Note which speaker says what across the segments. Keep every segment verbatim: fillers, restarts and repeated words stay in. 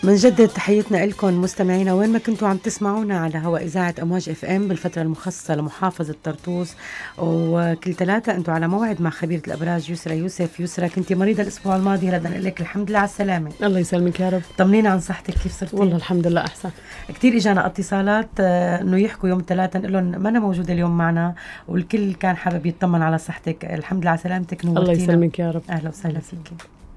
Speaker 1: منجدد تحياتنا لكم مستمعينا وين ما كنتوا عم تسمعونا على هواء إذاعة أمواج اف ام بالفترة المخصصة لمحافظة طرطوس. وكل ثلاثة أنتوا على موعد مع خبيرة الأبراج يسرى يوسف. يسرى كنتي مريضة الأسبوع الماضي، هلا بدنا نقول لك الحمد لله على السلامة.
Speaker 2: الله يسلمك يا رب.
Speaker 1: طمنينا عن صحتك، كيف صرتي؟
Speaker 2: والله الحمد لله أحسن
Speaker 1: كتير إجانا اتصالات آه إنه يحكوا يوم ثلاثة نقول لهم ما أنا موجودة اليوم معنا، والكل كان حابب يطمن على صحتك. الحمد لله على سلامتك، نورتينا.
Speaker 2: الله يسلمك يا رب.
Speaker 1: أهلا وسهلا فيك.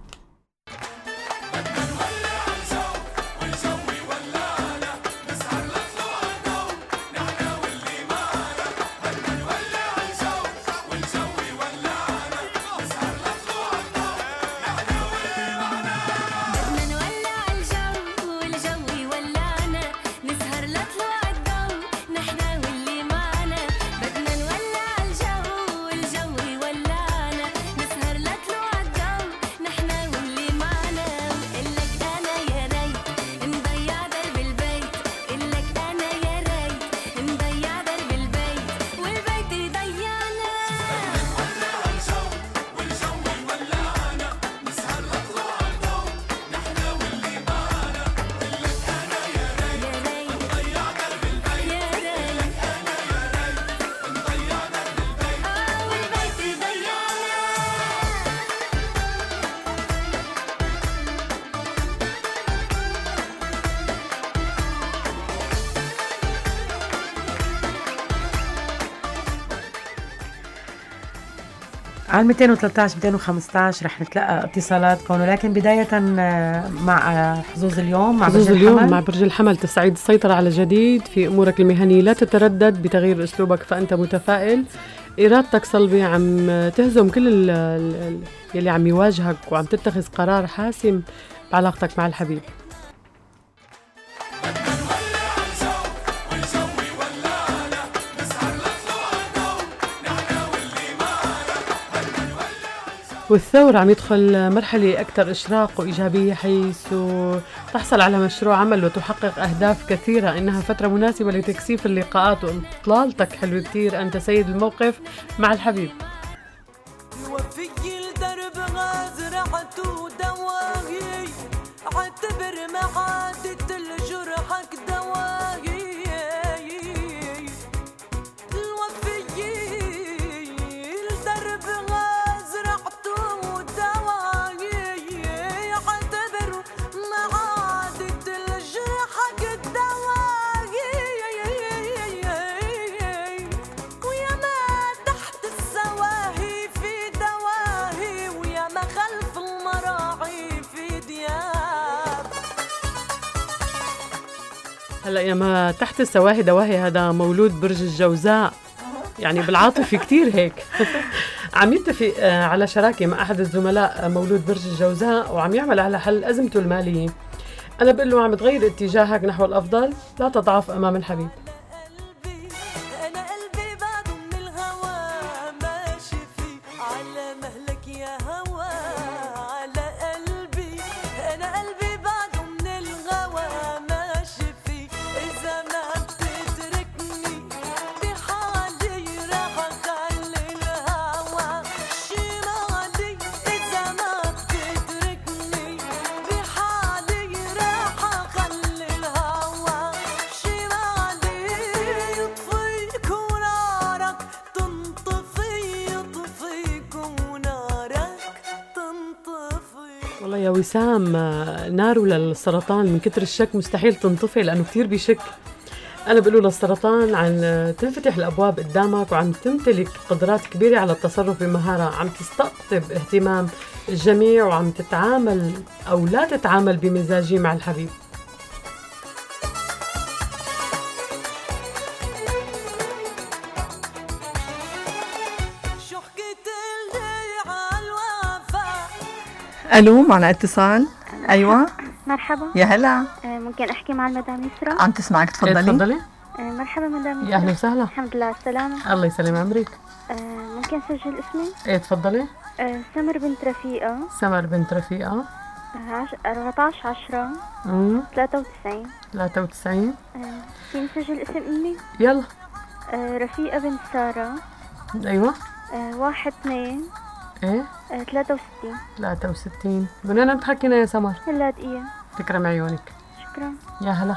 Speaker 1: على مئتين وثلاثة عشر مئتين وخمسة عشر رح نتلقى اتصالاتكم، ولكن بداية مع حظوظ اليوم مع
Speaker 2: حظوظ اليوم مع برج الحمل. تستعيد السيطرة على جديد في أمورك المهنية، لا تتردد بتغيير أسلوبك فأنت متفائل. إرادتك صلبة، عم تهزم كل اللي عم يواجهك وعم تتخذ قرار حاسم بعلاقتك مع الحبيب. والثور عم يدخل مرحلة أكثر إشراق وإيجابية، حيث تحصل على مشروع عمل وتحقق أهداف كثيرة. إنها فترة مناسبة لتكثيف اللقاءات وإطلالتك حلوة كتير. أنت سيد الموقف مع الحبيب.
Speaker 3: وفي الدرب غازرعت دواهي، اعتبر معادة الجرحك دواهي.
Speaker 2: هلا يا ما تحت السواهي دواهي، هذا مولود برج الجوزاء، يعني بالعاطفي كتير هيك. عم يتفق على شراكة مع أحد الزملاء مولود برج الجوزاء وعم يعمل على حل أزمته المالية. أنا بقول له عم تغير اتجاهك نحو الأفضل، لا تضعف أمام الحبيب. يا وسام، ناره للسرطان من كتر الشك مستحيل تنطفي لأنه كتير بيشك. أنا بقوله للسرطان عن تنفتح الأبواب قدامك وعم تمتلك قدرات كبيرة على التصرف بمهارة، عم تستقطب اهتمام الجميع وعم تتعامل أو لا تتعامل بمزاجي مع الحبيب.
Speaker 4: الو، معنا اتصال. ايوه
Speaker 5: مرحبا.
Speaker 4: يا هلا.
Speaker 5: ممكن احكي مع المدام يسرى؟
Speaker 4: عم تسمعك، تفضلي.
Speaker 2: تفضلي.
Speaker 5: مرحبا مدام يسرى.
Speaker 2: يا اهلا وسهلا.
Speaker 5: الحمد لله على السلامه.
Speaker 2: الله يسلم عمرك.
Speaker 5: ممكن سجل اسمي؟
Speaker 2: ايه تفضلي.
Speaker 5: سمر بنت رفيقه.
Speaker 2: سمر بنت رفيقه.
Speaker 5: أربعة عشر عشرة ثلاثة وتسعين.
Speaker 2: ثلاثة وتسعين.
Speaker 5: فيني سجل اسم امي؟
Speaker 2: يلا.
Speaker 5: رفيقه بنت ساره.
Speaker 2: ايوه.
Speaker 5: واحد اثنين
Speaker 2: ايه
Speaker 5: ثلاثة وستين.
Speaker 2: ثلاثة وستين. من وين بتحكينا يا سمر؟
Speaker 5: هلا دقيقة.
Speaker 2: تكرم عيونك. يا هلا.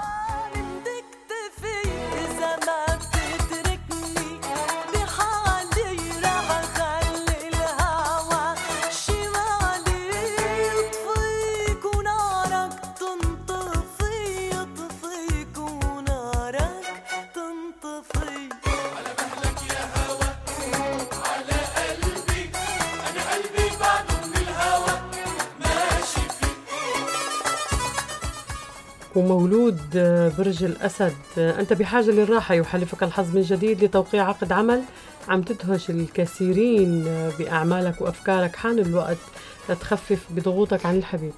Speaker 2: ومولود برج الأسد، أنت بحاجة للراحة، يحالفك الحظ من جديد لتوقيع عقد عمل عم تدهش الكثيرين بأعمالك وأفكارك. حان الوقت لتخفف بضغوطك عن الحبيب.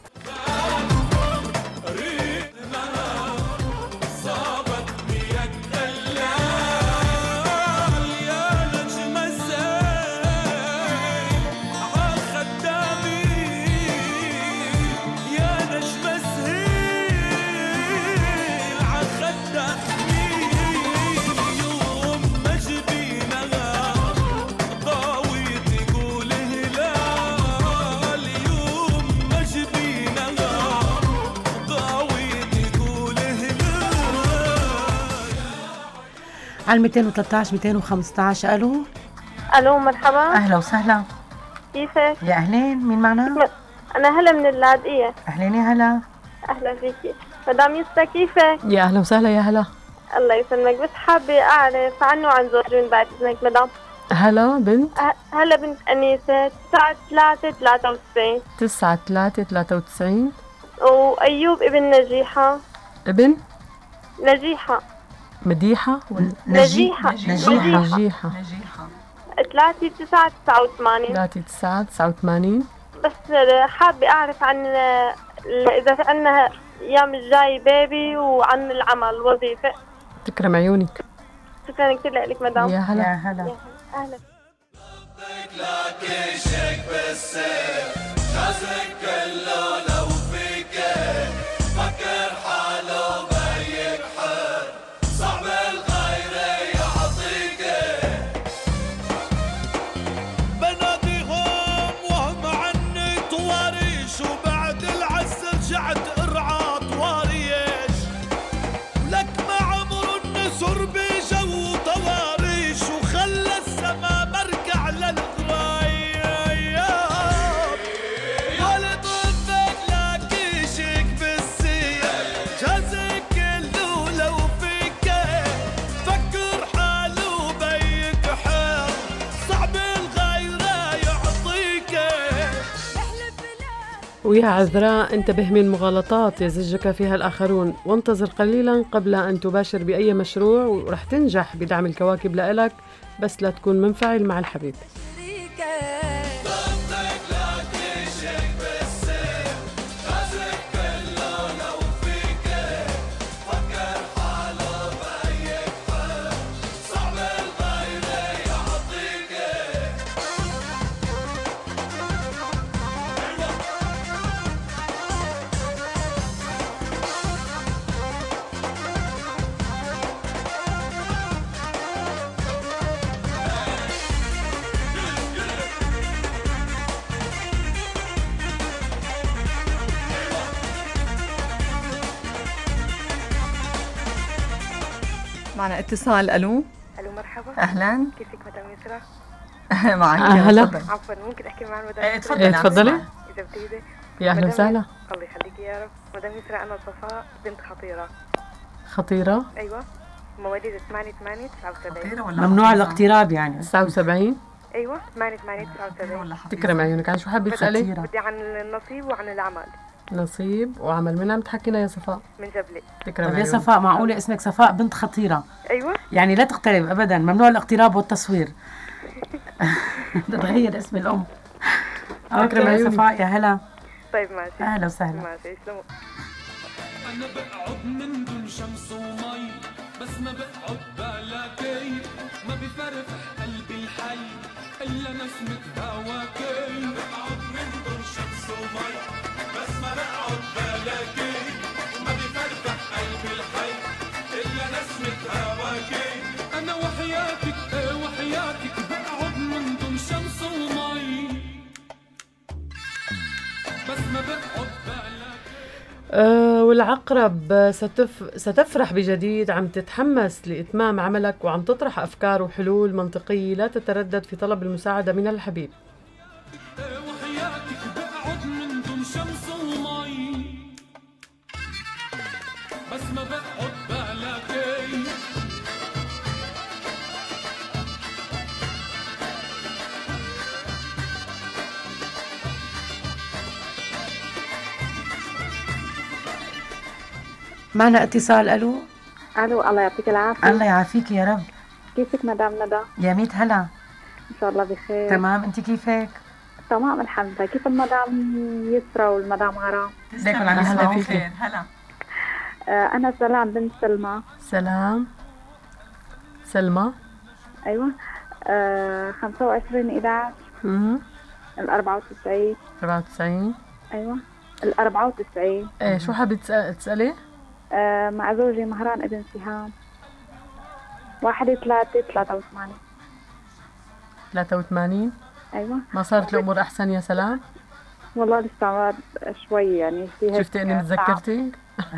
Speaker 1: على مئتين وثلاثة عشر مئتين وخمسة عشر. الو
Speaker 5: الو مرحبا.
Speaker 1: اهلا وسهلا.
Speaker 5: كيفك؟
Speaker 1: يا اهلين، مين معنا؟
Speaker 5: انا هلا من اللاذقية.
Speaker 1: اهلين يا هلا.
Speaker 5: اهلا فيكي مدام يسرا، كيفك؟
Speaker 2: يا اهلا وسهلا. يا هلا.
Speaker 5: الله يسلمك، بس حابة اعرف عنه عن زوجين بعد اذنك مدام.
Speaker 2: هلا بنت.
Speaker 5: هلا بنت انيسة، تسعة ثلاثة ثلاثة وتسعين.
Speaker 2: تسعة ثلاثة ثلاثة وتسعين.
Speaker 5: وايوب ابن نجيحة.
Speaker 2: ابن
Speaker 5: نجيحة.
Speaker 2: مديحة ولا
Speaker 5: نجيحة؟
Speaker 2: نجيحة. نجيحة.
Speaker 5: ثلاثة تسعة تسعة وثمانين.
Speaker 2: ثلاثة تسعة تسعة وثمانين.
Speaker 5: بس حابة أعرف عن إذا في عنا أيام الجاي بيبي وعن العمل وظيفة.
Speaker 2: تكرم عيونك.
Speaker 5: شكرا كثير لك مدام.
Speaker 2: يا هلا.
Speaker 1: يا هلا.
Speaker 5: أهلا.
Speaker 2: ويا عذراء انتبه من مغالطات يزجك فيها الآخرون، وانتظر قليلا قبل أن تباشر بأي مشروع، ورح تنجح بدعم الكواكب لإلك، بس لا تكون منفعل مع الحبيب.
Speaker 4: معنا اتصال. الو.
Speaker 6: الو مرحبا.
Speaker 4: اهلا.
Speaker 6: كيفك مدام يسرا؟
Speaker 4: معك.
Speaker 2: هلا.
Speaker 6: عفوا ممكن احكي مع المدام؟
Speaker 4: ايه تفضلي.
Speaker 2: تفضلي.
Speaker 6: اذا بتريدي.
Speaker 2: يا اهلا وسهلا.
Speaker 6: الله يخليكي يا رب. مدام يسرا انا صفاء بنت خطيره.
Speaker 2: خطيره.
Speaker 6: ايوه مواليد ثمانية ثمانية تسعة وسبعين.
Speaker 1: ممنوع الاقتراب يعني.
Speaker 2: تسعة وسبعين.
Speaker 6: ايوه ثمانية ثمانية تسعة وسبعين.
Speaker 2: تكرم عيونك. عن شو حابه تسالي؟
Speaker 6: بدي عن النصيب وعن العمل.
Speaker 2: نصيب وعمل. من عم تحكينا يا صفاء؟
Speaker 6: من جبلي.
Speaker 2: تكرم
Speaker 1: طيب يا
Speaker 2: عيونك.
Speaker 1: صفاء، معقولة اسمك صفاء بنت خطيرة؟
Speaker 6: ايوه
Speaker 1: يعني لا تقترب ابدا، ممنوع الاقتراب والتصوير. تتغير اسم الام.
Speaker 2: تكرم
Speaker 1: اوكي
Speaker 2: عيونك.
Speaker 1: صفاء. يا هلا.
Speaker 6: طيب ماشي.
Speaker 1: اهلا وسهلا.
Speaker 6: ماشي يسلموا.
Speaker 3: أنا بقعد من دون شمس ومي، بس ما بقعد بلاكي، ما بفرق قلبي الحي إلا نسمة هواكي. بقعد من دون شمس ومي، بس ما بقعد بلاكي، وما بفرق قلبي الحي إلا نسمة هواكي. أنا وحياتك إيه وحياتك بقعد من دون شمس ومي، بس ما بقعد بلاكي.
Speaker 2: أه لو العقرب ستف... ستفرح بجديد، عم تتحمس لإتمام عملك وعم تطرح أفكار وحلول منطقية، لا تتردد في طلب المساعدة من الحبيب.
Speaker 3: وحياتك بقعد من دون شمس ومي، بس ما بقعد بلاقي.
Speaker 1: معنا اتصال. الو.
Speaker 6: الو، الله يعطيك العافيه.
Speaker 1: الله يعافيك يا رب.
Speaker 6: كيفك مدام ندى؟
Speaker 1: يا ميت هلا.
Speaker 6: ان شاء الله بخير.
Speaker 1: تمام، انت كيفك؟
Speaker 6: تمام الحمد لله. كيف المدام يسرا والمدام غرام؟
Speaker 1: ليكن عم
Speaker 2: هلا
Speaker 1: يسمعوا
Speaker 2: فيكي.
Speaker 1: خير. هلا.
Speaker 6: آه انا سلام بنت سلمى.
Speaker 2: سلام سلمى.
Speaker 6: ايوه. آه خمسة وعشرين إحدى عشر
Speaker 2: امم
Speaker 6: ال أربعة وتسعين.
Speaker 2: أربعة وتسعين.
Speaker 6: ايوه ال أربعة وتسعين.
Speaker 2: ايه شو حابة تسأل- تسألي؟
Speaker 6: آه مع زوجي مهران ابن سهام. واحد ثلاثة ثلاثة وثمانين.
Speaker 2: ثلاثة وثمانين.
Speaker 6: ايوه.
Speaker 2: ما صارت الأمور أحسن يا سلام؟
Speaker 6: والله لسه ما شوي يعني في هيك
Speaker 2: شفتي إني
Speaker 6: تعب.
Speaker 2: متذكرتي؟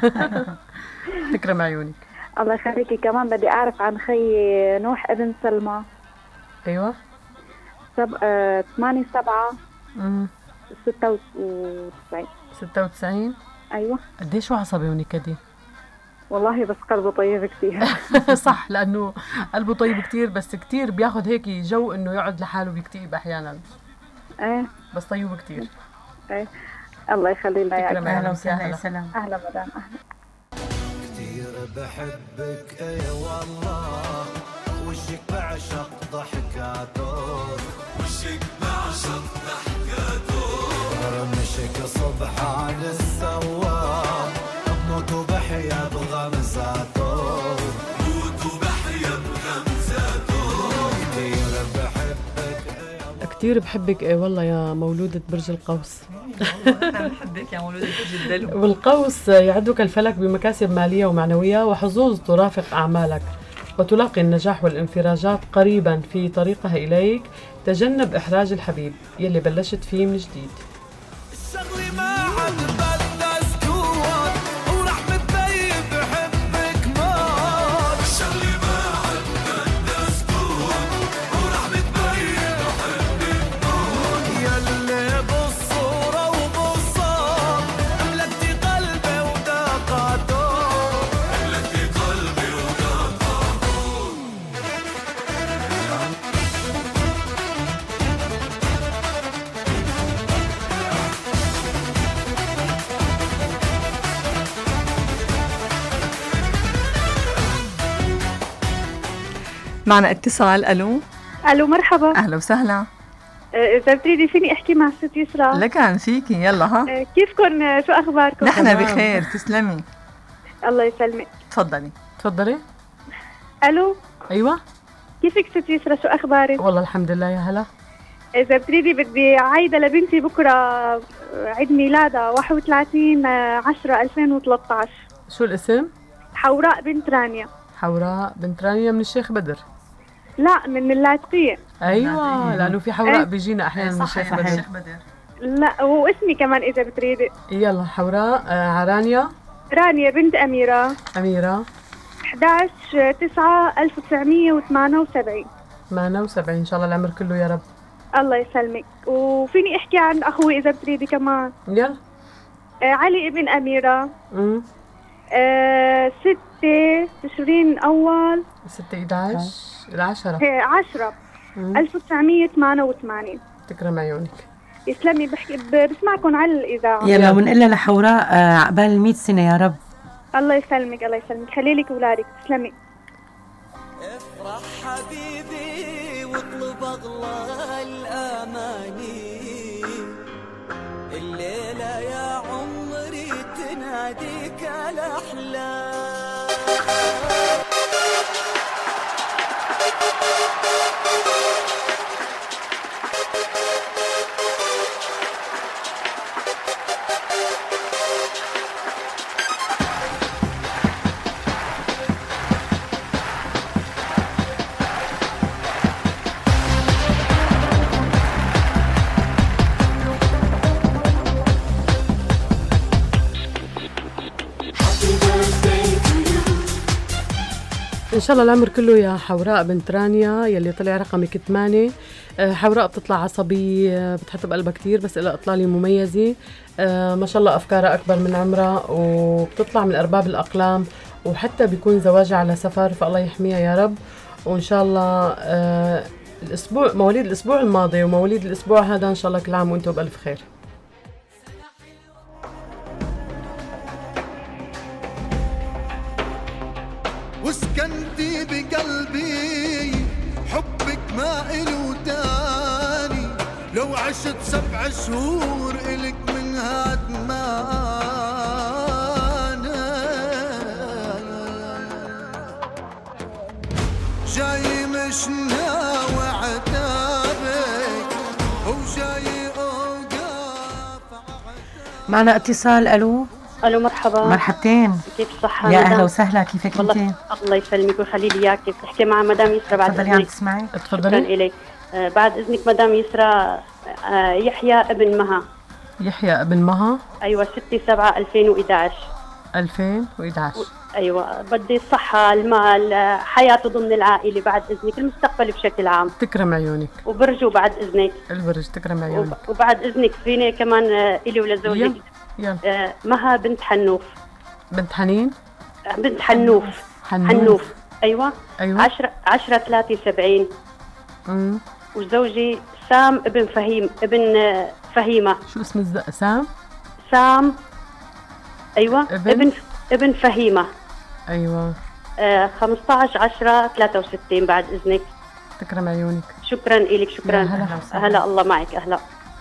Speaker 2: تكرم عيونك.
Speaker 6: الله يخليكي. كمان بدي اعرف عن خي نوح ابن سلمى.
Speaker 2: أيوة.
Speaker 6: سب... آه... ثمانية سبعة
Speaker 2: امم
Speaker 6: ستة وتسعين.
Speaker 2: ستة وتسعين.
Speaker 6: أيوة.
Speaker 2: قديش هو عصبي ونكدي؟
Speaker 6: والله بس قلبه طيب كتير.
Speaker 2: صح، لأنه قلبه طيب كتير، بس كتير بياخد هيك جو إنه يقعد لحاله بيكتئب أحيانا،
Speaker 6: ايه
Speaker 2: بس طيب كتير.
Speaker 6: ايه. الله يخلي لنا
Speaker 2: تكرم
Speaker 6: اياك.
Speaker 1: اهلا وسهلا يا سلام.
Speaker 6: اهلا مدام. اهلا.
Speaker 7: كتير بحبك اي والله، وشك بعشق ضحكاته، وشك بعشق ضحكاته، رمشك صبحان السوار، اموت وبحيا بغمزاته، اموت وبحيا بغمزاته. كتير بحبك اي
Speaker 2: كتير بحبك ايه والله يا مولودة برج القوس.
Speaker 4: أنا بحبك يا مولودة جدا.
Speaker 2: والقوس يعدك الفلك بمكاسب مالية ومعنوية وحظوظ ترافق أعمالك، وتلاقي النجاح والانفراجات قريبا في طريقها إليك. تجنب إحراج الحبيب يلي بلشت فيه من جديد.
Speaker 7: الشغل ما عاد بدنا سكوت، وراح متبين بحبك موت. الشغل ما عاد بدنا سكوت، وراح متبين بحبك موت. يلي بالصورة وبالصوت ملكتي قلبي ودقاته، ملكتي قلبي ودقاته.
Speaker 4: معنا اتصال. الو.
Speaker 5: الو مرحبا.
Speaker 4: اهلا وسهلا.
Speaker 5: آه، اذا بتريدي فيني احكي مع ست يسرا.
Speaker 4: لكن فيكي يلا ها.
Speaker 5: آه، كيفكن؟ آه، شو اخباركم؟
Speaker 4: نحن
Speaker 2: تمام.
Speaker 4: بخير تسلمي.
Speaker 5: الله يسلمك.
Speaker 4: تفضلي.
Speaker 2: تفضلي.
Speaker 5: الو،
Speaker 2: أيوة
Speaker 5: كيفك ست يسرا؟ شو اخبارك؟
Speaker 2: والله الحمد لله يا هلا.
Speaker 5: اذا بتريدي بدي عايدة لبنتي بكره، آه، عيد ميلادها واحد وثلاثين عشرة ألفين وثلاثة عشر.
Speaker 2: شو الاسم؟
Speaker 5: حوراء بنت رانيا.
Speaker 2: حوراء بنت رانيا من الشيخ بدر.
Speaker 5: لا، من اللاذقية.
Speaker 2: أيوة، لأنه في حوراء
Speaker 5: إيه.
Speaker 2: بيجينا أحيانا من الشيخ بدر.
Speaker 4: الشيخ بدر.
Speaker 5: لا، واسمي كمان اذا بتريدي.
Speaker 2: يلا حوراء آه عرانيا
Speaker 5: رانيا بنت اميرة.
Speaker 2: أميرة.
Speaker 5: أحد عشر تسعة ألف وتسعمية وثمانية وسبعين.
Speaker 2: ثمانية وسبعين إن شاء الله العمر كله يا رب.
Speaker 5: الله يسلمك. وفيني احكي عن اخوي اذا بتريدي كمان.
Speaker 2: يلا.
Speaker 5: آه علي ابن اميرة.
Speaker 2: امم
Speaker 5: آه ستة تشرين اول
Speaker 2: ستة إحدى عشر العشرة.
Speaker 5: آه عشرة ألف وتسعمية وثمانية وثمانين.
Speaker 2: تكرم عيونك.
Speaker 5: يسلمي. بحكي ب- بسمعكم على الاذاعة.
Speaker 1: يلا ونقول لحوراء آه، عقبال مئة سنة يا رب.
Speaker 5: الله يسلمك. الله يسلمك. خلي لك اولادك. تسلمي.
Speaker 7: افرح حبيبي واطلب اغلى الاماني، الليله يا عمري تناديك الاحلام.
Speaker 2: إن شاء الله العمر كله يا حوراء بنت رانيا يلي طلع رقمك ثمانية. حوراء بتطلع عصبية، بتحط بقلبها كتير، بس إلها إطلالة مميزة. ما شاء الله أفكارها أكبر من عمرها، وبتطلع من أرباب الأقلام، وحتى بيكون زواجها على سفر، فالله يحميها يا رب. وإن شاء الله الأسبوع مواليد الأسبوع الماضي ومواليد الأسبوع هذا إن شاء الله كل عام وأنتم بألف خير.
Speaker 8: وسكنتي بقلبي حبك ما إله تاني، لو عشت سبع شهور إلك من هاد مانا، جاي مش ناوي عتابك وجاي أوقف.
Speaker 1: معنا اتصال. ألو.
Speaker 9: الو مرحبا.
Speaker 1: مرحبتين.
Speaker 9: كيف الصحة؟
Speaker 1: يا اهلا وسهلا، كيفك انت؟
Speaker 9: الله يسلمك ويخلي لي اياك. بتحكي مع مدام يسرا بعد
Speaker 1: تفضلي عم تسمعي.
Speaker 2: تفضلي.
Speaker 9: اليك آه بعد اذنك مدام يسرا. آه يحيى ابن مها.
Speaker 2: يحيى ابن مها.
Speaker 9: ايوه ستة سبعة ألفين وإحدى عشر.
Speaker 2: ألفين وإحدى عشر.
Speaker 9: ايوه بدي الصحة، المال، حياته ضمن العائلة بعد اذنك، المستقبل بشكل عام.
Speaker 2: تكرم عيونك.
Speaker 9: وبرجو بعد اذنك.
Speaker 2: البرج تكرم عيونك.
Speaker 9: وبعد اذنك فيني كمان الي ولزوجي.
Speaker 2: يلا يلا.
Speaker 9: آه مها بنت حنوف.
Speaker 2: بنت حنين.
Speaker 9: بنت حنوف.
Speaker 2: حنوف,
Speaker 9: حنوف. ايوه
Speaker 2: ايوه.
Speaker 9: عشرة عشرة ثلاثة وسبعين.
Speaker 2: امم
Speaker 9: وزوجي سام ابن فهيم ابن فهيمة.
Speaker 2: شو اسم الز... سام؟
Speaker 9: سام. ايوه
Speaker 2: ابن
Speaker 9: ابن, ابن فهيمة.
Speaker 2: ايوه.
Speaker 9: آه خمسة عشر عشرة ثلاثة وستين بعد اذنك.
Speaker 2: تكرم عيونك.
Speaker 9: شكرا إلك. شكرا.
Speaker 2: هلا
Speaker 9: هلا الله معك. اهلا.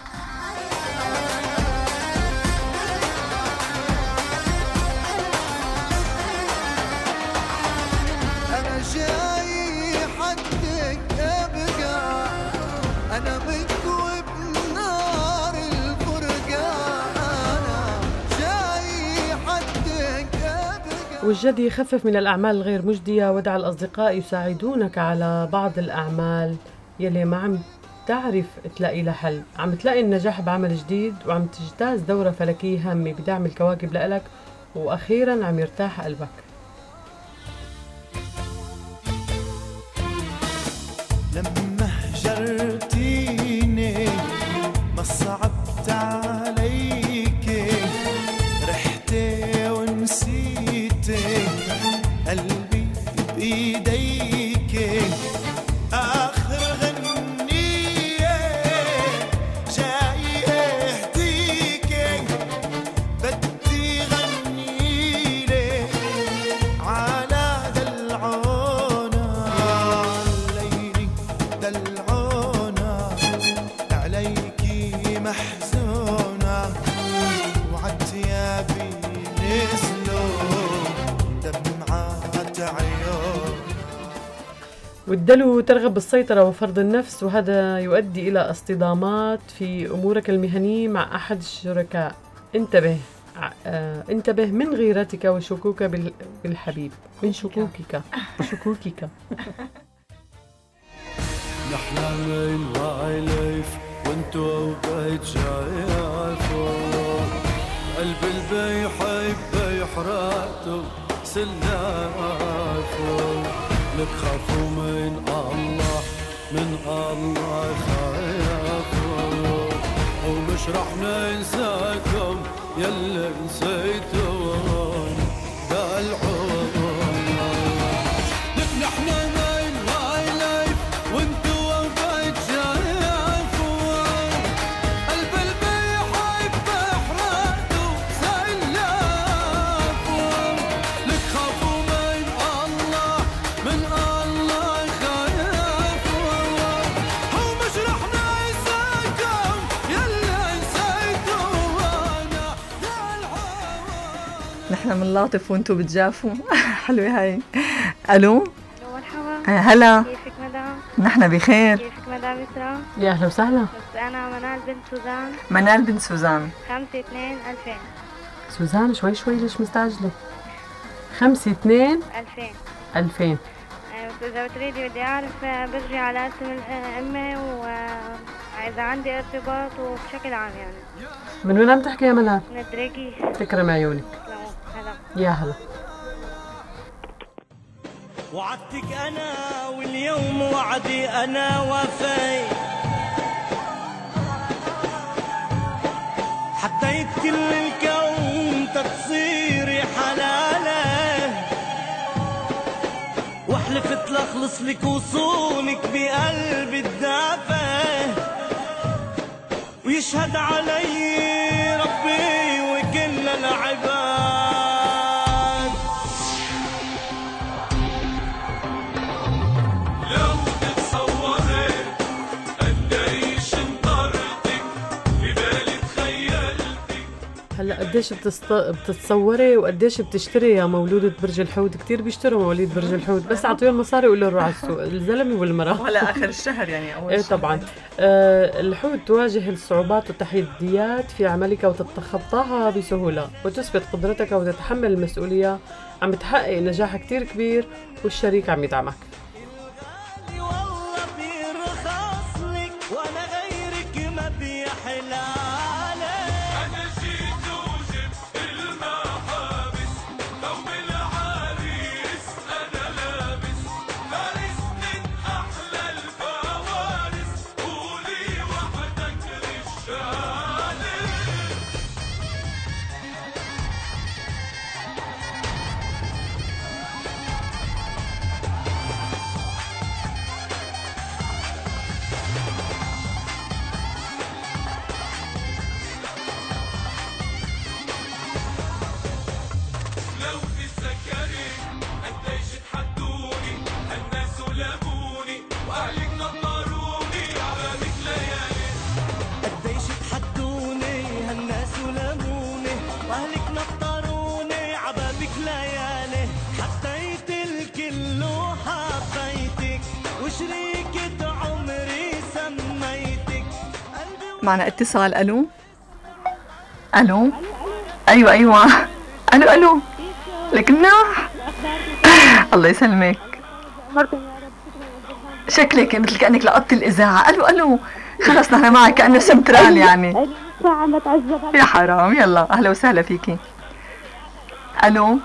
Speaker 8: أنا جاي حدك أبقى، أنا مكوي بنار الفرقة، أنا جاي حدك أبقى.
Speaker 2: والجد يخفف من الأعمال الغير مجدية، ودع الأصدقاء يساعدونك على بعض الأعمال يلي ما عم تعرف تلاقي لها حل. عم تلاقي النجاح بعمل جديد، وعم تجتاز دورة فلكية هامة بدعم الكواكب لإلك، وأخيرا عم يرتاح قلبك.
Speaker 8: لما هجرتيني ما صعبت عليكي، رحتي ونسيتي قلبي بإيديكي، آخر غنية جاي اهديكي، بدي غنيلي على دلعونا، ليلي دلعونا، عليكي محزونة، وعالتيابي نزلوا دمعات عيون.
Speaker 2: والدلو ترغب بالسيطرة وفرض النفس، وهذا يؤدي إلى اصطدامات في أمورك المهنية مع أحد الشركاء. انتبه آه، انتبه من غيرتك وشكوك بال- بالحبيب من شكوكك شكوكك.
Speaker 3: نحنا من وعليف وانتو بيت شايفو، قلب البي يحب يحرقتو سلافو، لك خافوا من الله من الله خافوا، ومش رح ننساكم يلي نسيتون دلعون، لك نحنا من وعليف وانتو بيت شايفو، قلب البي يحب يحرقتو سلافو، لك خافوا من الله من الله خافوا، هو مش رح ننساكم يلي نسيتونا دلعون.
Speaker 4: نحن بنلاطف وانتو بتجافوا. حلوة هاي. الو.
Speaker 6: مرحبا.
Speaker 4: آه، هلا.
Speaker 6: كيفك مدام؟
Speaker 4: نحن بخير.
Speaker 6: كيفك مدام يسرا؟
Speaker 2: يا أهلا وسهلا.
Speaker 6: بس أنا منال بنت سوزان.
Speaker 4: منال بنت سوزان.
Speaker 6: خمسة اثنين ألفين.
Speaker 2: سوزان شوي شوي ليش مستعجلة؟ خمسة اثنين
Speaker 6: ألفين.
Speaker 2: ألفين.
Speaker 6: بس إذا بتريدي بدي أعرف برجع على اسم أمي وإذا عندي ارتباط وبشكل عام يعني.
Speaker 2: من وين عم تحكي يا منال؟
Speaker 6: من الدريقي.
Speaker 2: تكرم عيونك.
Speaker 6: هلا.
Speaker 2: يا هلا.
Speaker 7: وعدتك أنا واليوم وعدي أنا وفي، حطيت كل الكون تتصيري حلالة، وحلفت لأخلص لك وصونك بقلبي الدافع، ويشهد علي ربي وكل العباد.
Speaker 2: هلا قديش بتست... بتتصوري وقديش بتشتري يا مولودة برج الحوت؟ كتير بيشتروا مواليد برج الحوت، بس اعطيهم مصاري وقولوا روحوا على السوق، الزلمه والمراه.
Speaker 4: ولا اخر الشهر يعني اول
Speaker 2: ايه
Speaker 4: شهر.
Speaker 2: طبعا. آه الحوت تواجه الصعوبات والتحديات في عملك وتتخطاها بسهوله، وتثبت قدرتك وتتحمل المسؤوليه، عم بتحقق نجاح كتير كبير والشريك عم يدعمك.
Speaker 7: والله بيرخص لك وانا غيرك ما بيحلى.
Speaker 4: معنا اتصال. الو الو ايوه ايوه الو الو لك مناح. الله يسلمك، شكلك مثل كأنك لقطتي الإذاعة. الو الو خلص نحن معك كأنه سنترال يعني. يا حرام. يلا أهلا وسهلا فيكي. الو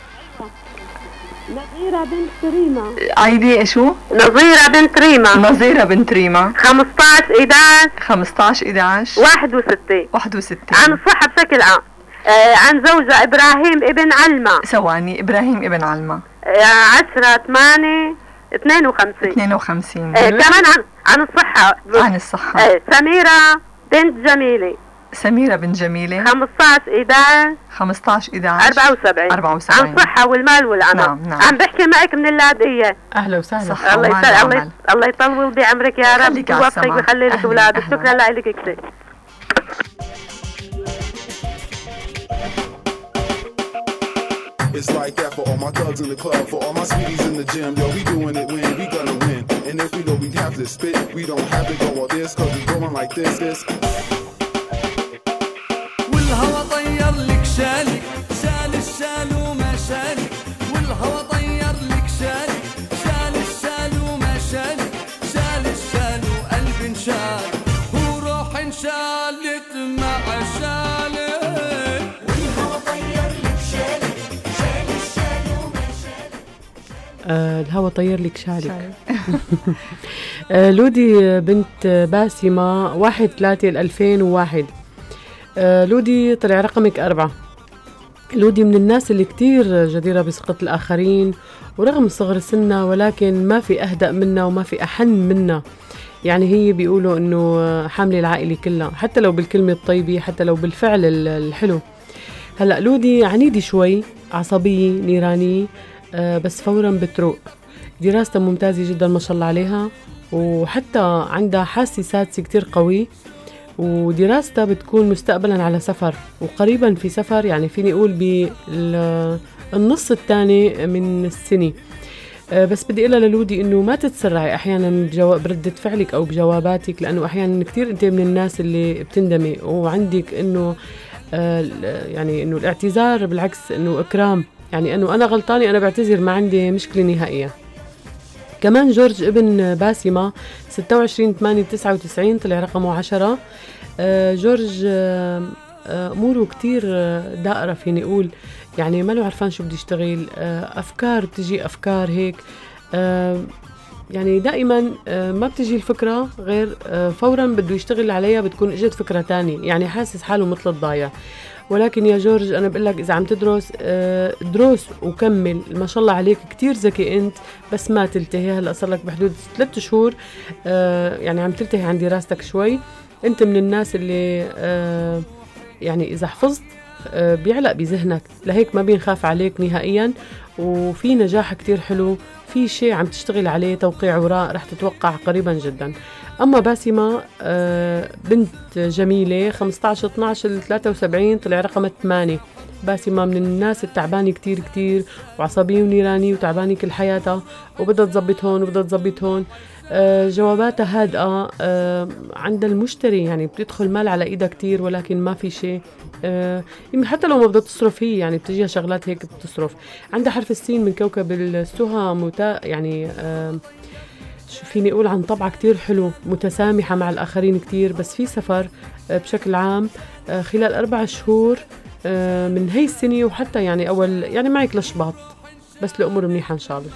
Speaker 9: نظيرة بنت ريما.
Speaker 4: عيدي شو؟
Speaker 9: نظيرة بنت ريما.
Speaker 4: نظيرة بنت ريما.
Speaker 9: خمسطعش إحدعش
Speaker 4: خمسطعش إحدعش
Speaker 9: واحد وستين
Speaker 4: واحد وستين.
Speaker 9: عن الصحة بشكل عام. آه عن زوجة إبراهيم ابن علمة.
Speaker 4: ثواني. إبراهيم ابن علمة.
Speaker 9: آه عشرة ثمانية اثنين وخمسين.
Speaker 4: اثنين وخمسين.
Speaker 9: آه كمان عن عن الصحة.
Speaker 4: عن الصحة.
Speaker 9: آه سميرة بنت جميلة.
Speaker 4: سميرة بنت جميلة.
Speaker 9: خمسطعش إحدعش
Speaker 4: خمسطعش إحدعش
Speaker 9: أربعة وسبعين.
Speaker 4: أربعة وسبعين.
Speaker 9: عن الصحة والمال والعمل.
Speaker 4: نعم نعم.
Speaker 9: عم بحكي معك من اللاذقية.
Speaker 2: أهلا وسهلا.
Speaker 4: صحة
Speaker 9: الله
Speaker 4: ومال
Speaker 9: يسلمك. الله
Speaker 4: وعمل.
Speaker 9: الله يطول بعمرك يا رب
Speaker 4: خليك على
Speaker 9: ويوفقك
Speaker 4: السمع.
Speaker 9: ويخلي لك
Speaker 4: أهلاً،
Speaker 9: أولادك.
Speaker 4: أهلاً.
Speaker 9: شكرا لك كثير.
Speaker 10: It's like that for all my thugs in the club, for all my sweeties in the gym. Yo, we doing it when we gonna win. And if we know we have to spit, we don't have to go on this, cause we going like this, this.
Speaker 7: والهوا طير لك شالك، شال الشال وما شالك. والهوا طير لك شالك، شال الشال وما شالك. شال الشال وقلب انشال، وروح انشالت مع شالك. والهوا طير لك شالك، شال الشال وما شالك.
Speaker 2: آه الهوا طير لك شالك. آه لودي بنت باسمة واحد ثلاثة ألفين وواحد. آه لودي طلع رقمك أربعة. لودي من الناس اللي كتير جديرة بثقة الآخرين، ورغم صغر سنها ولكن ما في أهدأ منها وما في أحن منها. يعني هي بيقولوا إنه حاملة العائلة كلها، حتى لو بالكلمة الطيبة، حتى لو بالفعل الحلو. هلأ لودي عنيدة شوي، عصبية، نيرانية، آه بس فورا بتروق. دراستها ممتازة جدا ما شاء الله عليها، وحتى عندها حاسة سادسة كتير قوي، ودراستها بتكون مستقبلا على سفر، وقريبا في سفر، يعني فيني أقول بالنص الثاني من السنة. أه بس بدي أقولها للودي إنه ما تتسرعي أحيانا بجواب بردة فعلك أو بجواباتك، لأنه أحيانا كتير أنت من الناس اللي بتندمي، وعندك إنه أه يعني إنه الاعتذار بالعكس إنه إكرام، يعني إنه أنا غلطاني أنا بعتذر، ما عندي مشكلة نهائية. كمان جورج ابن باسمة ستة وعشرين ثمانية تسعة وتسعين طلع رقمه عشرة. آه جورج آه أموره كتير دائرة فيني أقول، يعني ما له عرفان شو بده يشتغل. أفكار بتجي أفكار هيك، يعني دائما ما بتجي الفكرة غير فورا بده يشتغل عليها بتكون اجت فكرة تانية، يعني حاسس حاله مثل الضايع. ولكن يا جورج أنا بقول لك إذا عم تدرس دروس وكمل، ما شاء الله عليك كتير ذكي أنت، بس ما تلتهي. هلأ صار لك بحدود ثلاثة شهور يعني عم تلتهي عن دراستك شوي. أنت من الناس اللي يعني إذا حفظت بيعلق بذهنك، لهيك ما بينخاف عليك نهائيا، وفي نجاح كتير حلو، في شيء عم تشتغل عليه، توقيع وراء رح تتوقع قريبا جدا. أما باسمة بنت جميلة خمسة عشر اثنا عشر ثلاثة وسبعين طلع رقم ثمانية. باسمة من الناس التعبانة كتير كتير وعصبية ونيرانية وتعبانة كل حياتها، وبدها تزبط هون وبدها تزبط هون. أه جواباتها هادئة، أه عند المشتري يعني بتدخل مال على إيدها كتير، ولكن ما في شيء. أه حتى لو ما بدها تصرف هي يعني بتجيها شغلات هيك بتصرف. عندها حرف السين من كوكب السهم، متا يعني أه شو فيني أقول عن طبعها كتير حلو، متسامحة مع الآخرين كتير، بس في سفر أه بشكل عام أه خلال أربع شهور أه من هاي السنة، وحتى يعني أول يعني معك لشباط، بس الأمور منيحة إن شاء الله.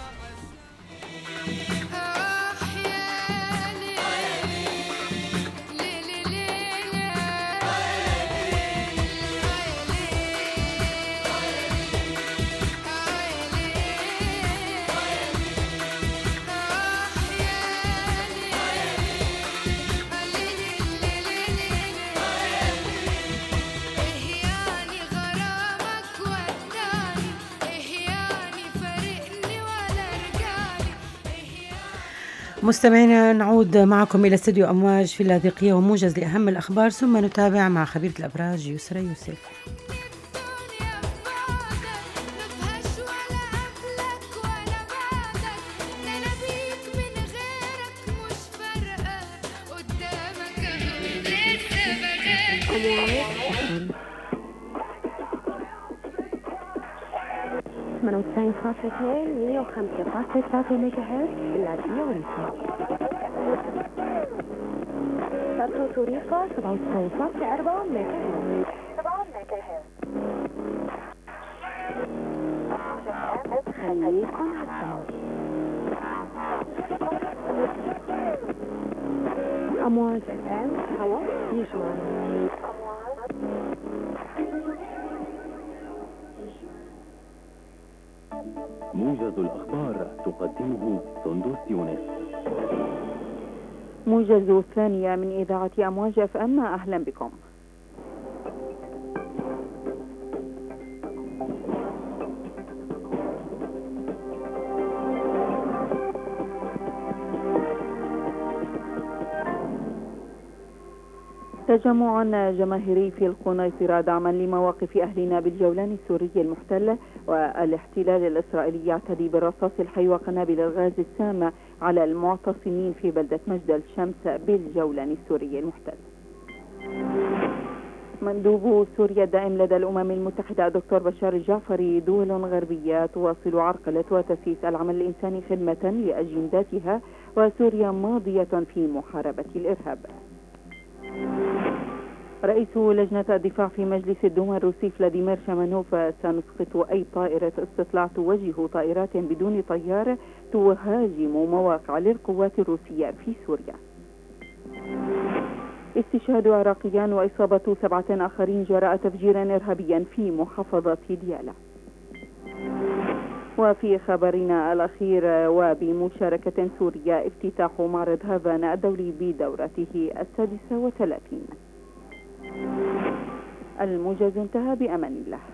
Speaker 1: مستمعينا نعود معكم إلى استديو أمواج في اللاذقية وموجز لأهم الأخبار، ثم نتابع مع خبيرة الأبراج يسرى يوسف.
Speaker 11: ثمانية وتسعين فاصلة اثنين مية وخمسة فاصلة ثلاثة ميجا هرتز باللاذقية واليسار. بورتو توريقة سبعة وتسعين فاصلة أربعة ميجا هرتز. سبعة ميجا هرتز. خليكم على السماء. أمواج الآن هوا يجمع.
Speaker 12: موجز الأخبار تقدمه سندس يونس.
Speaker 13: موجز الثانية من إذاعة أمواج اف ام، أهلا بكم. تجمع جماهيري في القنيطرة دعما لمواقف أهلنا بالجولان السوري المحتل والاحتلال الإسرائيلي يعتدي بالرصاص الحي وقنابل الغاز السامة على المعتصمين في بلدة مجد الشمس بالجولان السوري المحتل. مندوب سوريا الدائم لدى الأمم المتحدة الدكتور بشار الجعفري: دول غربية تواصل عرقلة وتسييس العمل الإنساني خدمة لأجنداتها، وسوريا ماضية في محاربة الإرهاب. رئيس لجنة الدفاع في مجلس الدوما الروسي فلاديمير شامانوف: سنسقط أي طائرة استطلاع توجه طائرات بدون طيار تهاجم مواقع للقوات الروسية في سوريا. استشهاد عراقيان وإصابة سبعة آخرين جراء تفجير إرهابي في محافظة ديالى. وفي خبرنا الأخير وبمشاركة سوريا افتتاح معرض هافانا الدولي بدورته السادسة وثلاثين. الموجز انتهى بأمان الله.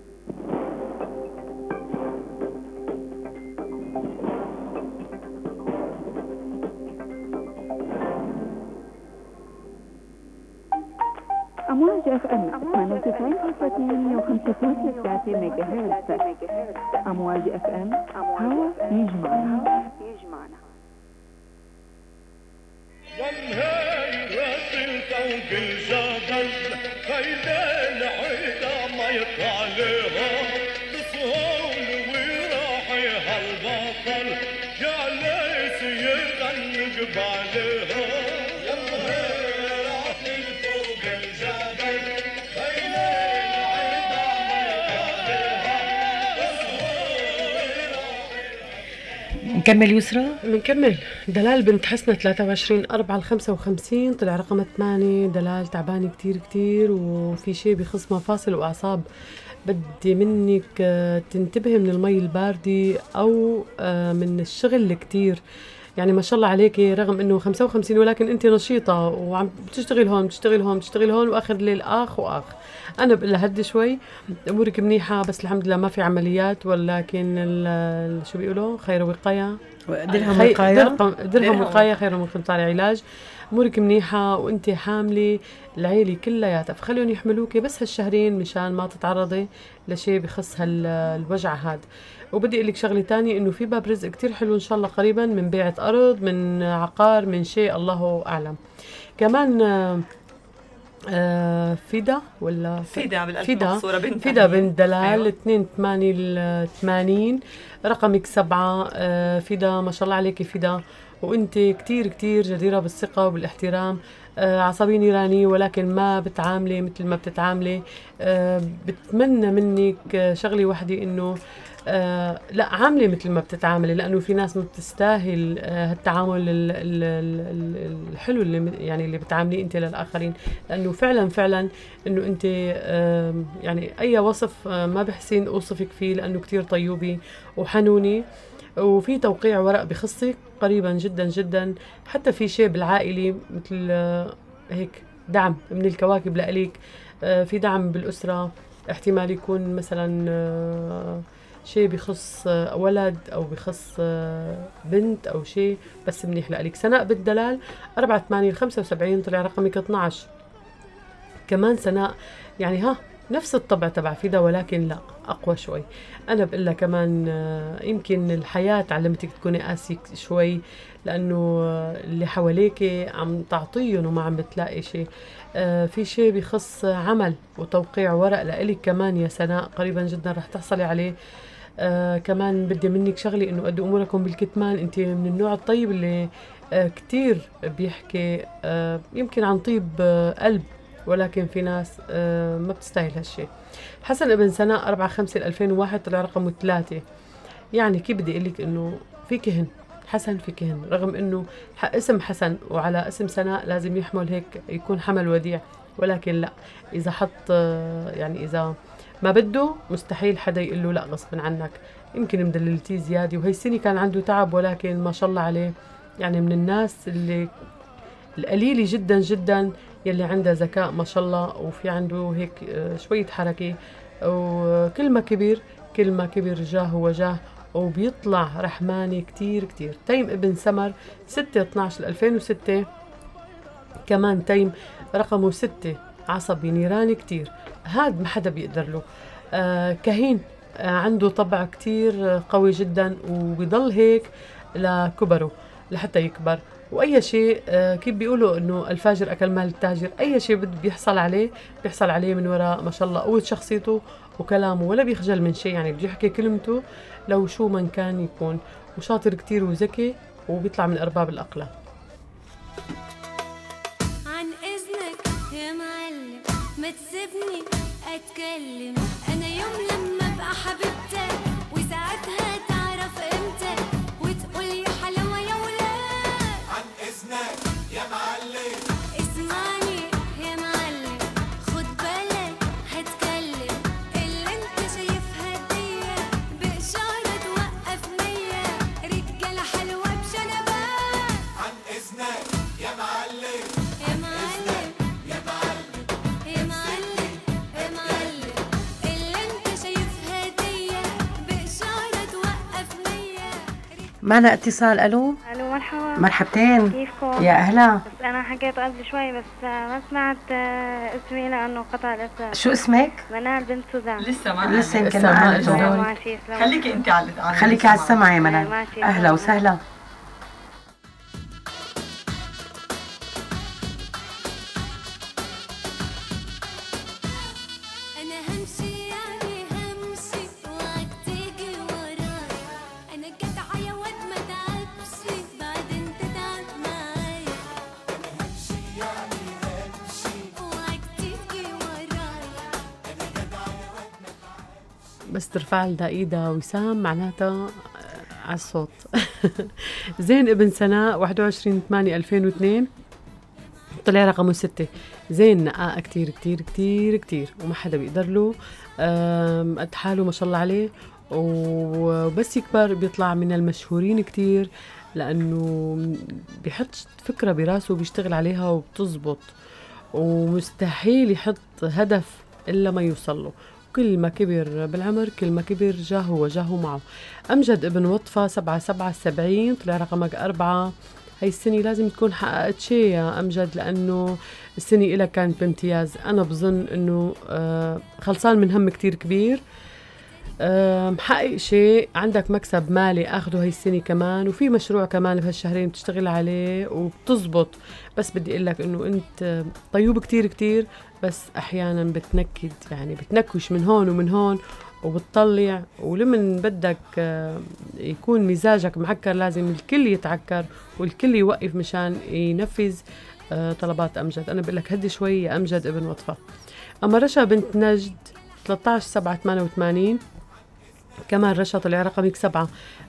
Speaker 13: أمواج اف ام ثمانية وتسعين فاصلة اثنين وخمسة فاصلة ثلاثة ميجا هرتز. أمواج اف ام هوا يجمعنا.
Speaker 14: والهيرة فوق الجبل خيل العيدة ما يطلع لها بصهول وراحها البطل جالس يغني قبالها. والهيرة فوق الجبل خيل العيدة ما يطلع لها
Speaker 1: نكمل يسرى؟
Speaker 2: بنكمل. دلال بنت حسنة ثلاثة وعشرين أربعة الخمسة وخمسين طلع رقم ثمانية. دلال تعبانة كتير كتير وفي شيء بخص مفاصل وأعصاب، بدي منك تنتبهي من المي الباردة أو من الشغل الكتير. يعني ما شاء الله عليكي رغم انه خمسة وخمسين ولكن انت نشيطة وعم بتشتغل هون بتشتغل هون بتشتغل هون واخر الليل اخ واخ. انا بقول لها هدي شوي امورك منيحة بس الحمد لله ما في عمليات، ولكن شو بيقولوا خير وقاية
Speaker 1: درهم وقاية
Speaker 2: درهم, درهم وقاية خير من خمسة علاج. امورك منيحة وانت حاملة العيلة كلياتها، فخليهم يحملوكي بس هالشهرين مشان ما تتعرضي لشيء بخص هالوجع هاد. وبدي اقول لك شغله ثانيه انه في باب رزق كتير حلو ان شاء الله قريبا من بيعة ارض من عقار من شيء الله اعلم. كمان آه فيدا ولا
Speaker 4: فيدا بالالف
Speaker 2: فيدا
Speaker 4: مقصورة بنت
Speaker 2: فيدا بنت دلال اثنين ثمانية ثمانين رقمك سبعة. آه فيدا ما شاء الله عليكي فيدا وانت كتير كتير جديرة بالثقة وبالاحترام. آه عصبية نيرانية ولكن ما بتعاملي مثل ما بتتعاملي. آه بتمنى منك شغلة واحدة انه آه لا عاملة مثل ما بتتعاملي، لأنه في ناس ما بتستاهل آه هالتعامل ال ال ال الحلو اللي يعني اللي بتعامليه انت للآخرين، لأنه فعلا فعلا انه انت آه يعني اي وصف آه ما بحسين اوصفك فيه لأنه كتير طيوبي وحنوني. وفي توقيع ورق بخصك قريبا جدا جدا، حتى في شيء بالعائلة مثل آه هيك دعم من الكواكب لأليك. آه في دعم بالأسرة، احتمال يكون مثلا آه شيء بخص ولد أو بخص بنت أو شيء بس منيح لأليك. سناء بالدلال أربعة ثمانية خمسة وسبعين طلع رقمك اثنعش. كمان سناء يعني ها نفس الطبع تبع فيدا ولكن لا أقوى شوي. أنا بقول لها كمان يمكن الحياة علمتك تكوني قاسية شوي لأنه اللي حواليك عم تعطيهم وما عم بتلاقي شيء. آه في شيء بخص عمل وتوقيع ورق لإلك كمان يا سناء قريبا جدا رح تحصلي عليه. آه كمان بدي منك شغلي انه قد اموركم بالكتمان. انت من النوع الطيب اللي آه كتير بيحكي آه يمكن عن طيب آه قلب، ولكن في ناس آه ما بتستاهل هالشيء. حسن ابن سناء أربعة خمسة ألفين وواحد طلع رقمه ثلاثة. يعني كيف بدي اقول لك انه في كهن حسن في كهن، رغم انه اسم حسن وعلى اسم سناء لازم يحمل هيك يكون حمل وديع، ولكن لا اذا حط آه يعني اذا ما بده مستحيل حدا يقول له لا غصبا عنك. يمكن مدللتيه زياده وهي السنه كان عنده تعب، ولكن ما شاء الله عليه يعني من الناس اللي القليله جدا جدا يلي عندها ذكاء ما شاء الله وفي عنده هيك شويه حركه. وكل ما كبر كل ما كبر جاه وجاه وبيطلع رحماني كتير كتير. تيم ابن سمر ستة اثنعش ألفين وستة كمان تيم رقمه ستة عصبي نيراني كتير، هاد ما حدا بيقدر له. آه كهين آه عنده طبع كتير قوي جدا وبيضل هيك لكبره لحتى يكبر. واي شيء آه كيف بيقولوا انه الفاجر اكل مال التاجر، اي شيء بده بيحصل عليه بيحصل عليه من وراء ما شاء الله قوة شخصيته وكلامه، ولا بيخجل من شيء. يعني بده يحكي كلمته لو شو من كان يكون، وشاطر كتير وذكي وبيطلع من ارباب الاقلام.
Speaker 15: عن اذنك يا معلم ما تسيبني اتكلم، انا يوم لما ابقى حبيبتك وساعتها تعرف امتى وتقول يا حلاوه يا ولاد.
Speaker 8: عن اذنك يا معلم
Speaker 15: اسمعني يا معلم خد بالك هتكلم، اللي انت شايفها دي باشاره توقف نيه رجاله حلوه بشنبات.
Speaker 8: عن اذنك يا معلم
Speaker 15: يا معلم
Speaker 8: يا معلم
Speaker 15: يا معلم يا معلم اللي انت شايفها دي باشاره توقف نيه.
Speaker 1: معنا اتصال. الو
Speaker 6: الو مرحبا.
Speaker 1: مرحبتين.
Speaker 6: كيفكم؟
Speaker 1: يا اهلا.
Speaker 6: بس انا حكيت قبل شوي بس ما سمعت اسمي لانه قطع الاتصال.
Speaker 1: شو اسمك؟
Speaker 6: منال بنت سوزان.
Speaker 4: لسه ما
Speaker 1: لسه يمكن
Speaker 2: لسه ما
Speaker 1: ما
Speaker 2: اجوا.
Speaker 6: ماشي.
Speaker 4: خليكي انت على على
Speaker 1: خليكي على السمع يا منال.
Speaker 6: ماشي.
Speaker 1: اهلا وسهلا.
Speaker 15: انا همشي يعني همشي وعد تيجي وراي، انا جدعه يا واد ما تعبش بعدين تتعب معايا.
Speaker 8: انا همشي يعني همشي
Speaker 15: وعد تيجي وراي،
Speaker 8: انا جدع يا واد ما تعبش.
Speaker 2: بس ترفع لها ايدها وسام معناتها على الصوت. زين ابن سناء واحد وعشرين ثمانية ألفين واثنين طلع رقمه ستة. زين نقاء كتير كتير كتير كتير وما حدا بيقدر له، قد حاله ما شاء الله عليه، وبس يكبر بيطلع من المشهورين كتير لأنه بيحط فكرة براسه وبيشتغل عليها وبتزبط، ومستحيل يحط هدف إلا ما يوصل له. كل ما كبر بالعمر كل ما كبر جاهه وجاهه معه. أمجد ابن وطفة سبعة سبعة سبعين طلع رقمك أربعة. هاي السنة لازم تكون حققت شيء يا أمجد، لأنه السنة إلك كانت بامتياز. أنا بظن أنه آه خلصان من هم كتير كبير، آه محقق شيء، عندك مكسب مالي أخده هاي السنة كمان، وفي مشروع كمان بهالشهرين بتشتغل عليه وبتزبط. بس بدي أقول لك أنه أنت طيوب كتير كتير، بس أحيانا بتنكد، يعني بتنكش من هون ومن هون وبتطلع، ولمن بدك يكون مزاجك معكر لازم الكل يتعكر والكل يوقف مشان ينفذ طلبات أمجد. أنا بقول لك هدي شوي يا أمجد ابن وطفة. أما رشا بنت نجد ثلاثة عشر سبعة ثمانية وثمانين كمان رشا طلع رقمك سبعة.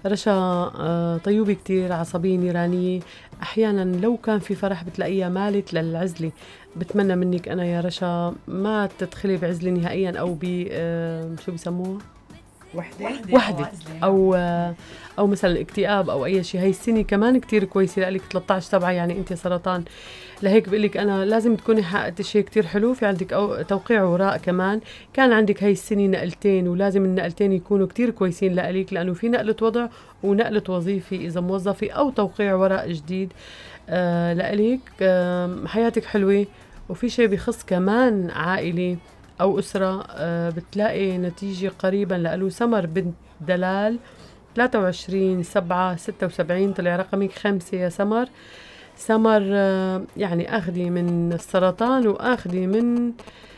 Speaker 2: رشا طيوبة كتير، عصبية نيرانية، أحيانا لو كان في فرح بتلاقيها مالت للعزلة. بتمنى منك أنا يا رشا ما تدخلي بعزلة نهائيا أو ب شو بيسموه
Speaker 1: وحدة
Speaker 2: وحدة أو أو مثلا اكتئاب أو أي شيء. هاي السنة كمان كتير كويسة لك ثلاثة عشر سبعة، يعني أنت سرطان. لهيك بقولك أنا لازم تكوني حققت شيء كتير حلو. في عندك أو توقيع وراء كمان، كان عندك هاي السنة نقلتين، ولازم النقلتين يكونوا كتير كويسين لأليك، لأنه في نقلة وضع ونقلة وظيفة إذا موظفة أو توقيع وراء جديد آه لأليك. آه حياتك حلوة، وفي شيء بيخص كمان عائلة أو أسرة آه بتلاقي نتيجة قريبا لألو. سمر بنت دلال ثلاثة وعشرين سبعة ستة وسبعين طلع رقمك خمسة يا سمر. سمر آه يعني أخذي من السرطان وأخذي من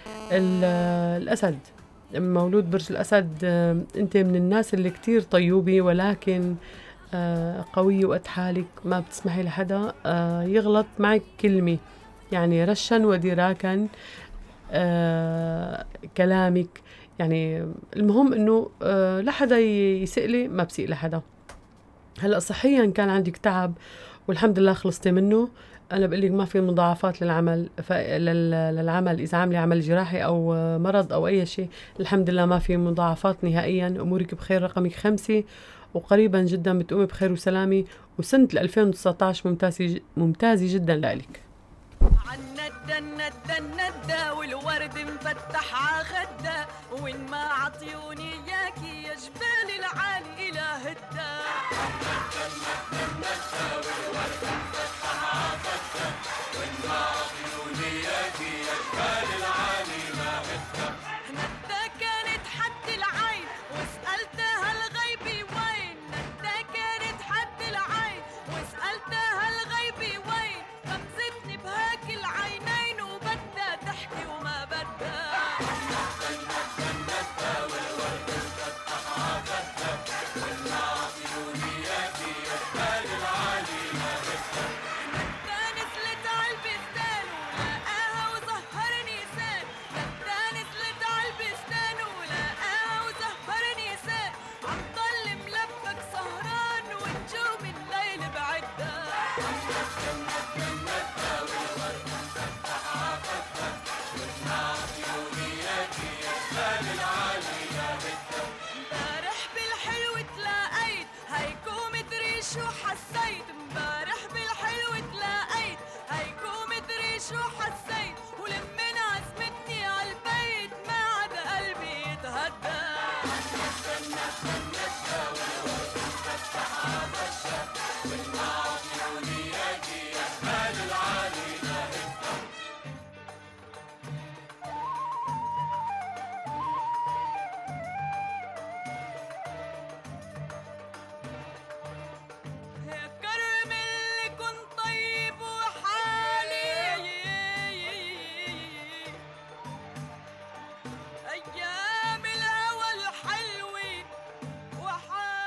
Speaker 2: الأسد، مولود برج الأسد. آه أنت من الناس اللي كتير طيوبة، ولكن آه قوية وقت حالك ما بتسمحي لحدا آه يغلط معك كلمة، يعني رشا ودراكا آه كلامك. يعني المهم انه آه لحدا يسألي ما بسيء لحدا. هلا صحيا كان عندك تعب والحمد لله خلصتي منه. انا بقول لك ما في مضاعفات للعمل للعمل اذا عامله عمل جراحي او مرض او اي شيء، الحمد لله ما في مضاعفات نهائيا. امورك بخير، رقمك خمسة وقريبا جدا بتقومي بخير وسلامه. وسنه ألفين وتسعة عشر ممتازه ممتازه جدا لك.
Speaker 16: عالندة الندة الندة والورد مفتح عخدة، وين ما عطيوني ياكي يا جبال العالي إلى هدة. عالندة الندة الندة والورد مفتح عخدة، وين ما عطيوني ياكي يا جبال العالي إلى هدة. ندة كانت حد العين وسألتها الغيبي وين، ندة كانت حد العين وسألتها الغيبي وين، غمزتني بهاك العينين وبدها تحكي وما بدها. الندة الندة الندة والورد مفتح عخدة، وين ما عطيوني ياكي يا جبال العالي ما هدة. ندة نزلت عالبستان ولقاها وزهرني سان، ندة نزلت عالبستان ولقاها وزهرني سان، عم ضل ملبك سهران ونجوم الليل بعدها. الندة الندة الندة والورد مفتح عخدة، وين ما عطيوني ياكي يا جبال العالي ما هدة. امبارح بالحلو تلاقيت هيكو مدري شو حسيت، امبارح بالحلو تلاقيت هيكو مدري شو حسيت، ولمن عزمتني عالبيت ما عاد قلبي يتهدى. الندة الندة الندة والورد مفتح عخدة، وين ما عطيوني ياكي يا جبال العالي ما هدة. يا كرم اللي كنت طيب وحالي، أيام الهوى الحلوة وحالي.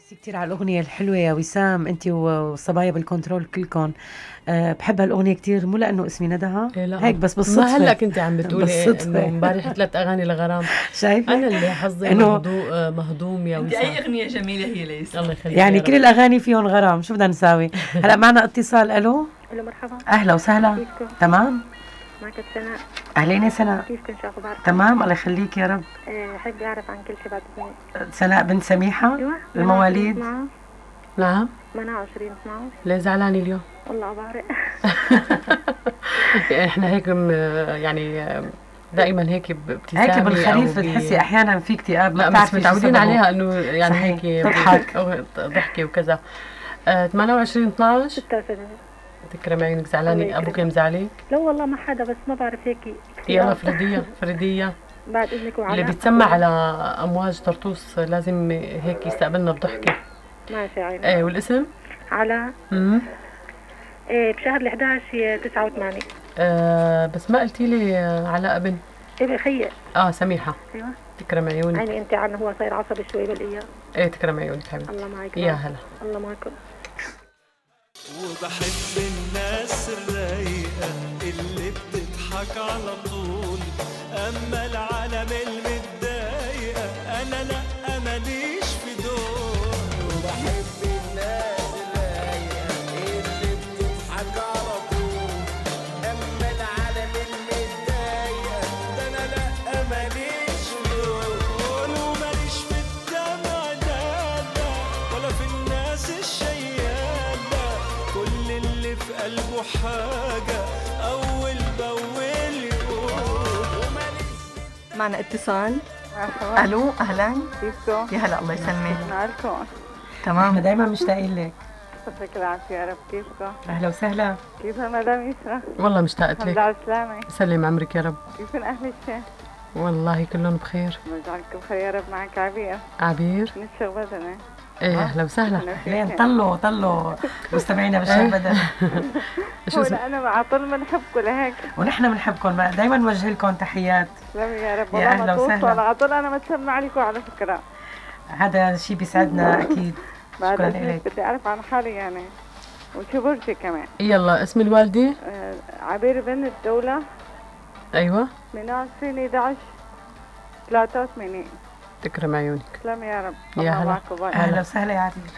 Speaker 1: ميرسي كتير على الأغنية الحلوة يا وسام، أنت والصبايا بالكنترول كلكم. أه بحب هالأغنية كتير، مو لأنه اسمي ندها
Speaker 2: إيه
Speaker 1: هيك بس بالصدفة.
Speaker 2: ما هلا كنت عم بتقولي إنه امبارح ثلاث أغاني لغرام.
Speaker 1: شايفة
Speaker 2: أنا اللي حظي مهضوم مهضوم يا وسام.
Speaker 4: أي أغنية جميلة هي ليس
Speaker 2: الله يخليك
Speaker 1: يعني كل الأغاني فيهم غرام، شو بدنا نساوي؟ هلا معنا اتصال. ألو
Speaker 6: الو مرحبا.
Speaker 1: أهلا وسهلا.
Speaker 6: كيفكم؟
Speaker 1: تمام.
Speaker 6: معك سناء.
Speaker 1: أهلين يا سناء.
Speaker 6: كيفكم شو أخباركم؟
Speaker 1: تمام الله يخليك يا رب.
Speaker 6: أه حابة أعرف عن كل شيء بعد إذنك.
Speaker 1: سناء بنت سميحة.
Speaker 6: أيوة.
Speaker 1: المواليد.
Speaker 2: نعم.
Speaker 6: منى عشرين اثناعش.
Speaker 2: ليه زعلانة اليوم؟
Speaker 6: والله بعرق.
Speaker 2: احنا هيك يعني دائما هيك بابتسامة
Speaker 1: هيك بالخريف بتحسي احيانا في اكتئاب.
Speaker 2: لا بس متعودين عليها انه يعني
Speaker 1: صحيح.
Speaker 2: هيك
Speaker 1: تضحك
Speaker 2: ضحكي وكذا. آه ثمانية وعشرين اثنعش.
Speaker 6: ستة وسبعين.
Speaker 2: تكرم عيونك. زعلانة ابوك مزعلك؟
Speaker 6: لا والله ما حدا، بس ما بعرف هيك.
Speaker 2: يلا فريدية فريدية
Speaker 6: بعد اذنك وعلى
Speaker 2: اللي بتسمع على امواج طرطوس لازم هيك يستقبلنا بضحكة.
Speaker 6: ماشي عيني.
Speaker 2: ايه والاسم؟
Speaker 6: على
Speaker 2: امم
Speaker 6: ايه بشهر ال إحدى عشر تسعة وثمانين.
Speaker 2: آه بس ما قلتي لي علاء ابن؟
Speaker 6: ايه بخير.
Speaker 2: اه سميحة.
Speaker 6: ايوه
Speaker 2: تكرم عيونك.
Speaker 6: عيني انت عنه، هو صاير عصبي شوي بالايام.
Speaker 2: ايه تكرم عيونك حبيبتي.
Speaker 6: الله معك.
Speaker 2: يا هلا.
Speaker 6: الله معكم.
Speaker 17: وبحب الناس الرايقة اللي بتضحك على طول، أما العالم المتضايقة أنا لأ ماليش في دول. وبحب الناس الرايقة اللي بتضحك على طول، أما العالم المتضايقة ده أنا لأ ماليش في دول. وماليش في الدمع دادا ولا في الناس الشيالة، كل اللي في قلبه حاجة أول بأول يقول.
Speaker 4: معنا اتصال. ألو أهلا.
Speaker 13: كيفكم؟
Speaker 4: يا هلا الله يسلمك.
Speaker 13: نهاركم.
Speaker 1: تمام. احنا دايما مشتاقين لك.
Speaker 13: يعطيك العافية يا رب. كيفكم؟
Speaker 1: أهلا وسهلا.
Speaker 13: كيفها مدام يسرا؟
Speaker 2: والله مشتاقت لك.
Speaker 13: الحمد لله على السلامة.
Speaker 2: سلم عمرك يا رب.
Speaker 13: كيفن أهل الشيخ؟
Speaker 2: والله كلهم بخير.
Speaker 13: يجعلكم بخير يا رب. معك عبير.
Speaker 2: عبير.
Speaker 13: من الشيخ بدنة.
Speaker 2: ايه اهلا وسهلا.
Speaker 1: لين طلوا طلوا مستمعينا بالشيخ بدر.
Speaker 13: شو انا مع طول بنحبكم لهيك،
Speaker 1: ونحن بنحبكم دائما نوجه لكم تحيات.
Speaker 13: تسلمي يا رب.
Speaker 1: يا اهلا وسهلا.
Speaker 13: على طول انا بتسمع لكم على فكره،
Speaker 1: هذا شيء بيسعدنا اكيد.
Speaker 13: شكرا لك. بدي اعرف عن حالي يعني وشو برجي كمان.
Speaker 2: يلا اسم الوالده؟
Speaker 13: آه عبير بن الدوله.
Speaker 2: ايوه.
Speaker 13: من عشرين إحدى عشر ثلاثة وثمانين.
Speaker 2: تكرم عيونك.
Speaker 13: تسلمي يا رب.
Speaker 2: يا هلا.
Speaker 1: اهلا وسهلا يا عبير.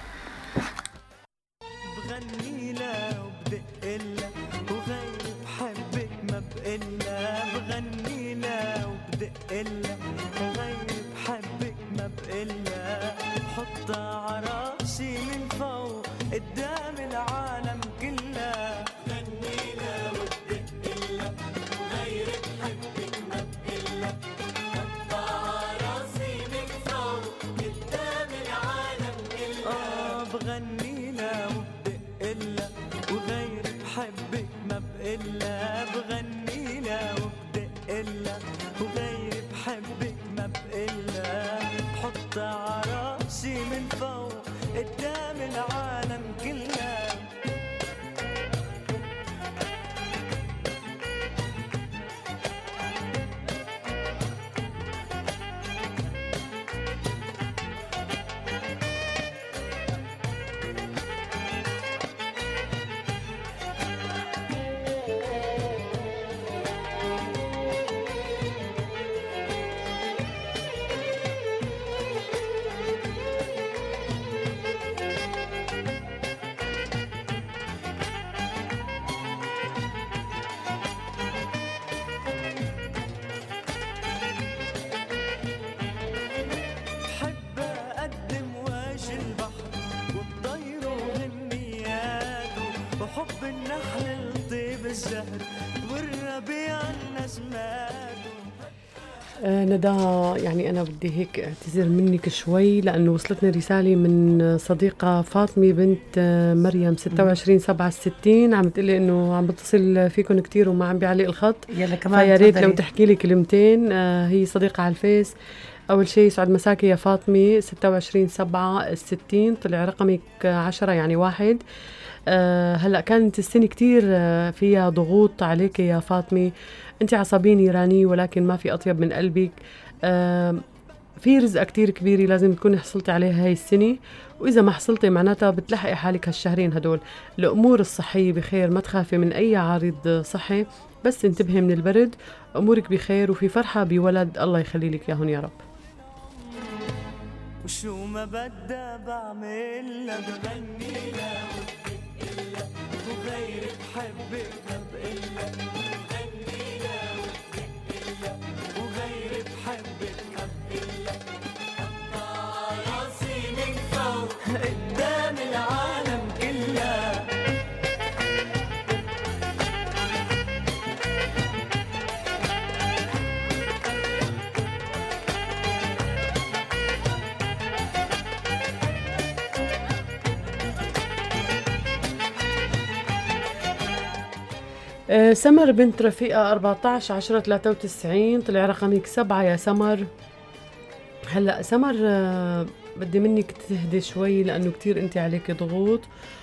Speaker 17: بغني لا وبدق وغير بحبك ما بقلنا. بغني لا وبدق وغير بحبك ما بقلنا. حطها عراسي من فوق قدام العالم كلها. بغني لا وبدق وغير بحبك ما بقلنا. حطها عراسي من فوق قدام العالم كلها. بغني لا وبدق وغير بحبك ما بقلنا. بغني لا وبدق وغير بحبك ما بقلنا. بحط عراسي من فوق قدام العالم كلها. حب النحل لطيب الزهر والربيع النسمات.
Speaker 2: آه ندى، يعني أنا بدي هيك أعتذر منك شوي لأنه وصلتني رسالة من صديقة فاطمة بنت مريم ستة وعشرين سبعة ستين عم تقلي إنه عم بتصل فيكم كتير وما عم بيعلق الخط.
Speaker 1: يلا كمان
Speaker 2: فيا ريت لو تحكي لي كلمتين. آه هي صديقة على الفيس. أول شيء يسعد مساكي يا فاطمة. ستة وعشرين سبعة ستين طلع رقمك عشرة يعني واحد. أه هلأ كانت السنة كتير فيها ضغوط عليك يا فاطمة. أنت عصبية نيرانية ولكن ما في أطيب من قلبك. أه في رزقة كتير كبيرة لازم تكوني حصلتي عليها هاي السنة، وإذا ما حصلتي معناتها بتلحقي حالك هالشهرين هدول. الأمور الصحية بخير، ما تخافي من أي عارض صحي، بس انتبهي من البرد. أمورك بخير وفي فرحة بولد الله يخلي لك ياهن يا رب.
Speaker 17: وشو ما بدها بعملها، بغني لها وبدقلها، وغيري بحبك ما بقلها، بغني لها وبدقلها، وغيري بحبك ما بقلها. حطها راسي من فوق قدام العالم كلها.
Speaker 2: أه سمر بنت رفيقة أربعة عشر عشرة ثلاثة وتسعين، طلع رقمك سبعة يا سمر. هلأ سمر أه بدي منك تهدي شوي، لأنه كتير أنت عليك ضغوط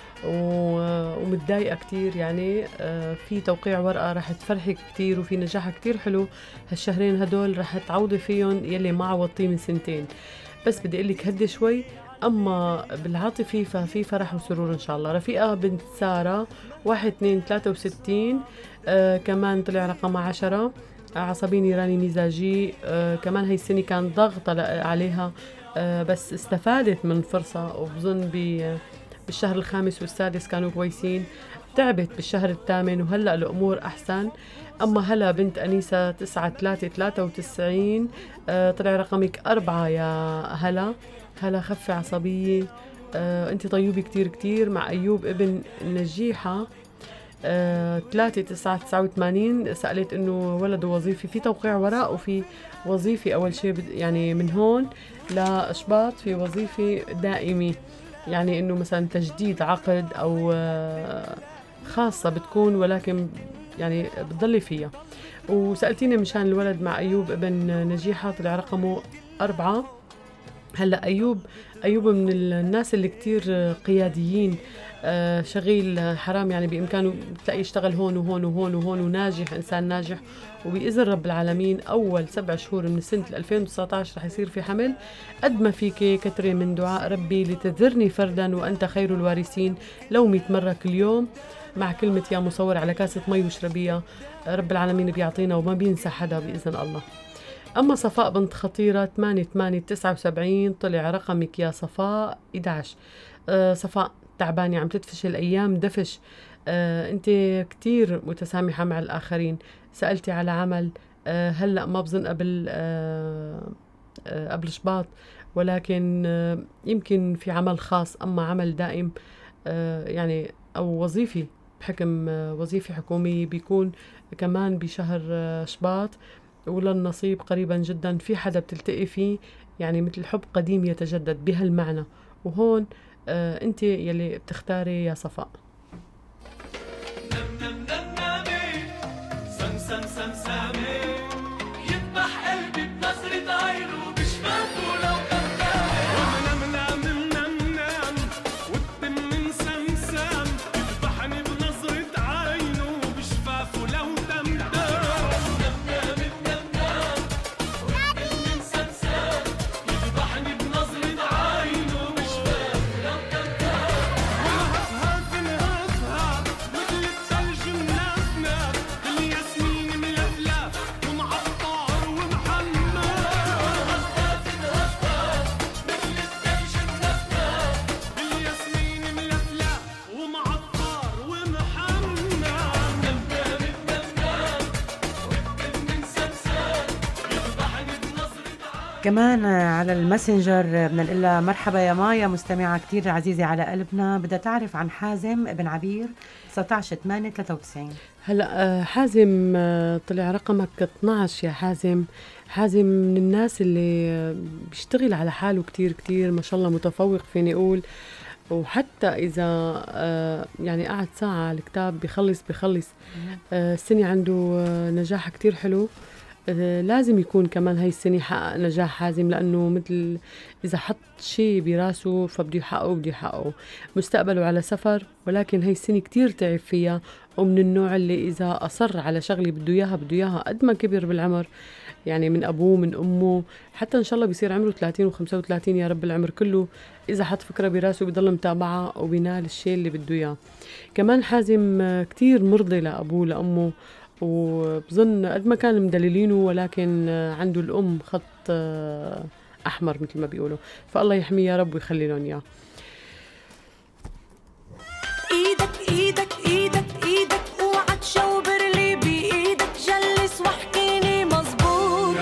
Speaker 2: ومتضايقة كتير. يعني أه في توقيع ورقة رح تفرحك كتير، وفي نجاح كتير حلو هالشهرين هدول رح تعوضي فيهم يلي ما عوضتيه من سنتين. بس بدي أقلك هدي شوي. أما بالعاطفي ففي فرح وسرور إن شاء الله. رفيقة بنت سارة واحد اثنين ثلاثة وستين، آه كمان طلع رقم عشرة، عصبي نيراني مزاجي. آه كمان هاي السنة كان ضغط عليها، آه بس استفادت من فرصة، وبظن بالشهر الخامس والسادس كانوا كويسين. تعبت بالشهر الثامن وهلأ الأمور أحسن. أما هلا بنت أنيسة تسعة ثلاثة ثلاثة وتسعين، آه طلع رقمك أربعة يا هلا. هلا خفي عصبية، آه انت طيوبة كتير كتير. مع أيوب ابن نجيحة آه ثلاثة تسعة تسعة وثمانين، سألت انه ولد وظيفي، في توقيع وراء وفي وظيفي. اول شيء يعني من هون لأشباط في وظيفة دائمي، يعني انه مثلا تجديد عقد او آه خاصة بتكون، ولكن يعني بتضلي فيها. وسألتيني مشان الولد مع أيوب ابن نجيحة، طلع رقمه أربعة. هلا أيوب أيوب من الناس اللي كتير قياديين، آه شغيل حرام، يعني بإمكانه تلاقي يشتغل هون وهون وهون وهون، وناجح، إنسان ناجح. وبإذن رب العالمين أول سبع شهور من سنة ألفين وتسعة عشر رح يصير في حمل. قد ما فيك كتري من دعاء ربي لتذرني فردا وأنت خير الوارثين، لو مئة مرة كل يوم مع كلمة يا مصور على كاسة مي وشربيها. رب العالمين بيعطينا وما بينسى حدا بإذن الله. أما صفاء بنت خطيرة ثمانية ثمانية تسعة وسبعين، طلع رقمك يا صفاء إحدى عشر. أه صفاء تعبانة، عم تدفش الأيام دفش. أه أنت كتير متسامحة مع الآخرين. سألتي على عمل، أه هلأ ما بظن قبل أه أه قبل شباط، ولكن أه يمكن في عمل خاص. أما عمل دائم أه يعني أو وظيفي بحكم أه وظيفة حكومية بيكون كمان بشهر أه شباط، وللنصيب قريبا جدا. في حدا بتلتقي فيه، يعني مثل حب قديم يتجدد بهالمعنى. وهون آه انت يلي بتختاري يا صفاء.
Speaker 3: نم نم نم نامي سم سم سم سامي، يذبح قلبي بنظرة عينه بشفافه لو كان نام نام نام نام نام، والدم من سمسم يذبحني بنظرة عينه بشفافه لو دم دم.
Speaker 1: كمان على الماسنجر بدنا نقول لها مرحبا يا مايا، مستمعة كتير عزيزة على قلبنا، بدها تعرف عن حازم ابن عبير تسعة عشر ثمانية ثلاثة وتسعين.
Speaker 2: هلا حازم طلع رقمك اثناشر يا حازم. حازم من الناس اللي بيشتغل على حاله كتير كتير، ما شاء الله متفوق فيني اقول. وحتى إذا آه يعني قعد ساعة على الكتاب بيخلص بيخلص. آه السنة عنده آه نجاح كتير حلو. آه لازم يكون كمان هاي السنة يحقق نجاح حازم، لأنه مثل إذا حط شيء براسه فبده يحققه وبده يحققه. مستقبله على سفر، ولكن هاي السنة كتير تعب فيها، ومن النوع اللي إذا أصر على شغلة بده إياها بده إياها قد ما كبر بالعمر، يعني من أبوه من أمه، حتى إن شاء الله بيصير عمره ثلاثين وخمسة وثلاثين يا رب العمر كله، إذا حط فكرة براسه بيضل متابعة وبينال الشيء اللي بده إياه. كمان حازم كتير مرضي لأبوه لأمه، وبظن قد ما كان مدللينه ولكن عنده الأم خط أحمر مثل ما بيقولوا، فالله يحميه يا رب ويخلي لهم إياه.
Speaker 16: ايدك ايدك ايدك ايدك اوعى تشوبر لي بايدك، جلس واحكيني مظبوط،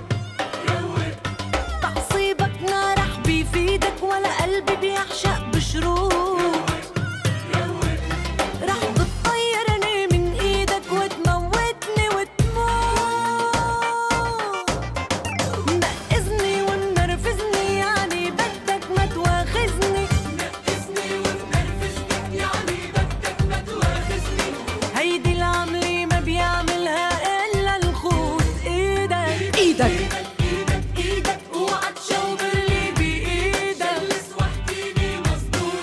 Speaker 16: تعصيبك نارح بيفيدك ولا قلبي بيعشق بشروط، رح بتطيرني من ايدك وتموتني وتموت، منقذني ومنرفزني يعني بدك ما تواخذني، هيدي العملة ما بيعملها إلا الخوت. إيدك إيدك إيدك إيدك اوعى تشوبر لي بإيدك، جلس واحكيني مظبوط.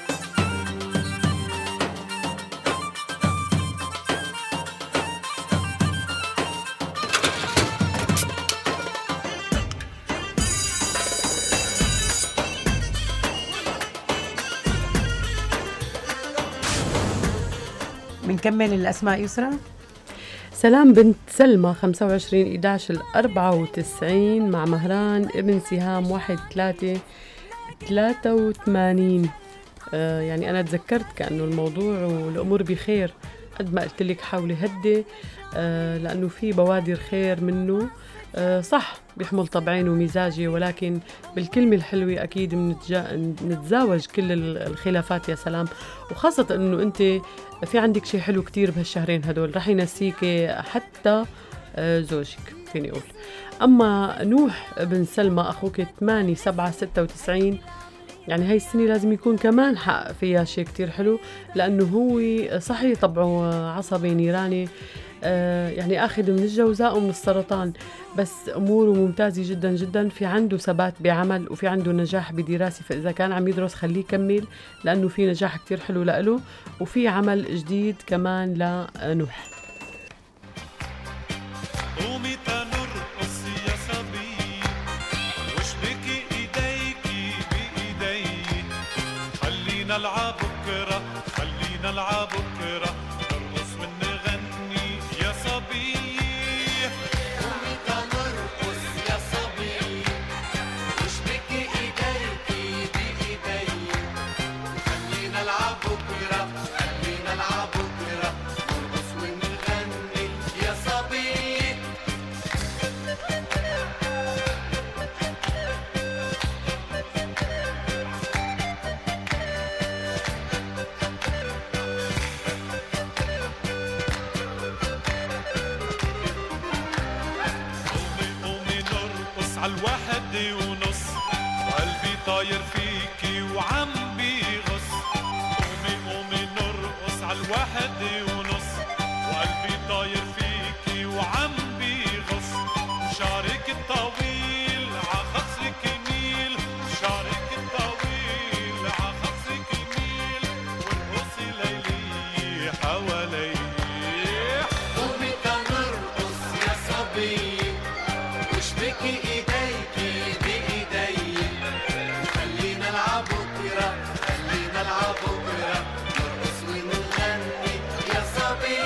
Speaker 1: بنكمل الأسماء يسرى.
Speaker 2: سلام بنت سلمى خمسة وعشرين إحدى عشر أربعة وتسعين مع مهران ابن سهام واحد ثلاثة ثلاثة وثمانين. آه يعني أنا تذكرت كأنه الموضوع والأمور بخير، قد ما قلت لك حاولي هدي، آه لأنه في بوادر خير منه. آه صح بيحمل طبعين ومزاجي، ولكن بالكلمة الحلوة أكيد نتزاوج كل الخلافات. يا سلام، وخاصة أنه أنت في عندك شيء حلو كتير بهالشهرين هدول، رح ينسيك حتى آه زوجك فيني أقول. أما نوح بن سلمى أخوك ثمانية سبعة ستة وتسعين، يعني هاي السنة لازم يكون كمان حقق فيها شيء كتير حلو، لأنه هو صحيح طبعه عصبي نيراني، آه يعني أخذ من الجوزاء ومن السرطان، بس أموره ممتازة جدا جدا، في عنده ثبات بعمل وفي عنده نجاح بدراسة، فإذا كان عم يدرس خليه يكمل، لأنه في نجاح كتير حلو لإله، وفي عمل جديد كمان لنوح.
Speaker 14: قومي تنرقص يا صبي، واشبكي ايديكي بايدي، خلينا نلعب بكره خلينا نلعب بكره، نرقص ونغني يا صبي.
Speaker 8: قومي تنرقص يا صبي، واشبكي ايديكي بايدي، خلينا نلعب بكره خلينا نلعب بكره، نرقص ونغني يا صبي.
Speaker 14: عالواحد ونص، وقلبي طاير فيكي وعم بيغص. قومي قومي نرقص عالواحد ونص، وقلبي طاير فيكي وعم بيغص. شعرك الطويل عخصك يميل، شعرك الطويل عخصك يميل، وارقصي ليلي حوالي.
Speaker 8: قومي تنرقص يا صبي، واشبكي ايديكي بايدي، خلينا نلعب بكره خلينا نلعب بكره، نرقص ونغني يا صبي.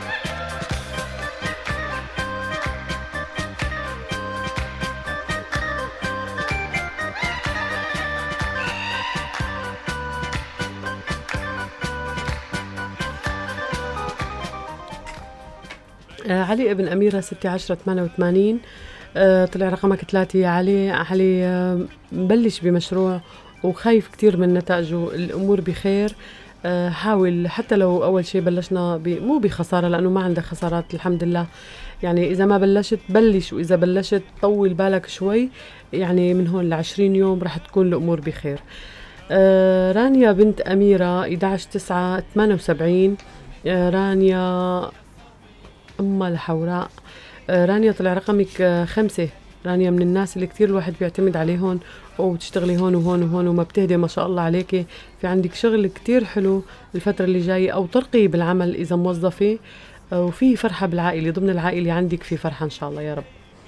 Speaker 2: آه علي ابن أميرة ستة عشر ثمانية وثمانين، آه طلع رقمك ثلاثة يا علي. علي آه مبلش بمشروع وخايف كتير من نتائجه، الأمور بخير. آه حاول حتى لو أول شيء بلشنا مو بخسارة، لأنه ما عندك خسارات الحمد لله، يعني إذا ما بلشت بلش، وإذا بلشت طول بالك شوي، يعني من هون لعشرين يوم رح تكون الأمور بخير. آه رانيا بنت أميرة إحدى عشر تسعة ثمانية وسبعين، آه رانيا أم الحوراء، آه رانيا طلع رقمك آه خمسة. رانيا من الناس اللي كتير الواحد بيعتمد عليهم، وتشتغلي هون وهون وهون وما بتهدي ما شاء الله عليكي. في عندك شغل كتير حلو الفترة اللي جاية، أو ترقي بالعمل إذا موظفة، آه وفي فرحة بالعائلة، ضمن العائلة عندك في فرحة إن شاء الله يا رب.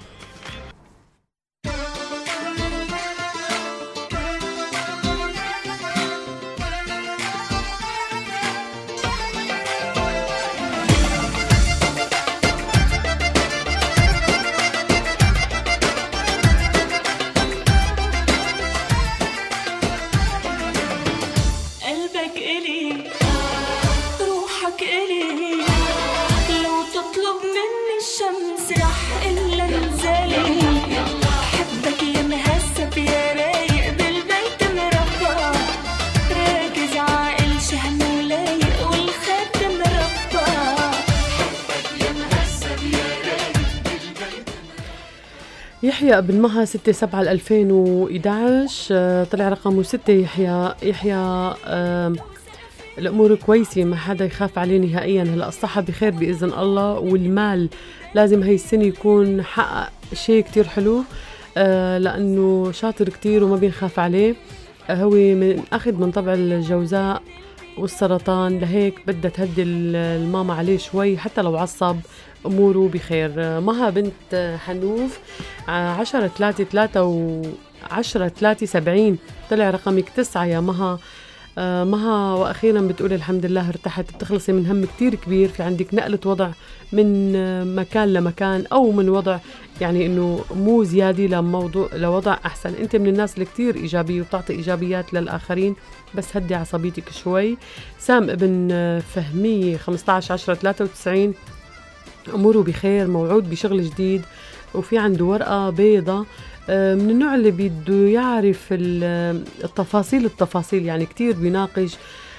Speaker 2: يحيى ابن مها ستة سبعة ألفين وإحداعش طلع رقمه ستة. يحيى يحيى الأمور كويسة، ما حدا يخاف عليه نهائيا. هلا الصحة بخير بإذن الله، والمال لازم هاي السنة يكون حقق شيء كتير حلو، لأنه شاطر كتير وما بينخاف عليه. هو من أخذ من طبع الجوزاء والسرطان، لهيك بدها تهدي الماما عليه شوي حتى لو عصب، أموره بخير. مها بنت حنوف عشرة ثلاثة ثلاثة وعشرة ثلاثة سبعين طلع رقمك تسعة يا مها. آه مها وأخيرا بتقولي الحمد لله ارتحت، بتخلصي من هم كتير كبير، في عندك نقلة وضع من مكان لمكان، أو من وضع يعني إنه مو زيادة لموضوع لوضع أحسن. أنت من الناس اللي كتير إيجابية وتعطي إيجابيات للآخرين، بس هدي عصبيتك شوي. سام ابن فهمية خمسة عشر عشرة ثلاثة وتسعين أموره بخير، موعود بشغل جديد، وفي عنده ورقة بيضة من النوع اللي بده يعرف التفاصيل التفاصيل يعني كتير بيناقش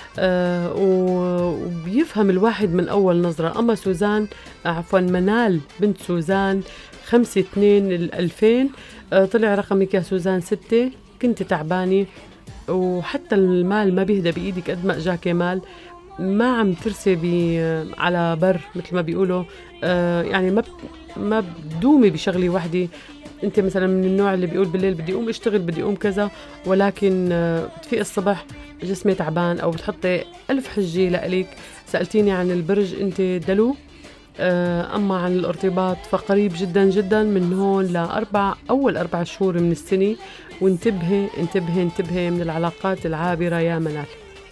Speaker 2: وبيفهم الواحد من أول نظرة. أما سوزان عفوا منال بنت سوزان خمسة اثنين الألفين طلع رقمك يا سوزان ستة. كنت تعبانة وحتى المال ما بيهدى بإيدك قد ما أجاك مال، ما عم ترسي على بر مثل ما بيقولوا، آه يعني ما ما بدومي بشغلي وحدي. انت مثلا من النوع اللي بيقول بالليل بدي اقوم اشتغل بدي اقوم كذا، ولكن آه بتفيق الصبح جسمي تعبان، او بتحطي الف حجه لإلك. سألتيني عن البرج انت دلو، آه اما عن الارتباط فقريب جدا جدا من هون لاربع اول اربع شهور من السنه. وانتبهي انتبهي انتبهي من العلاقات العابره يا منال.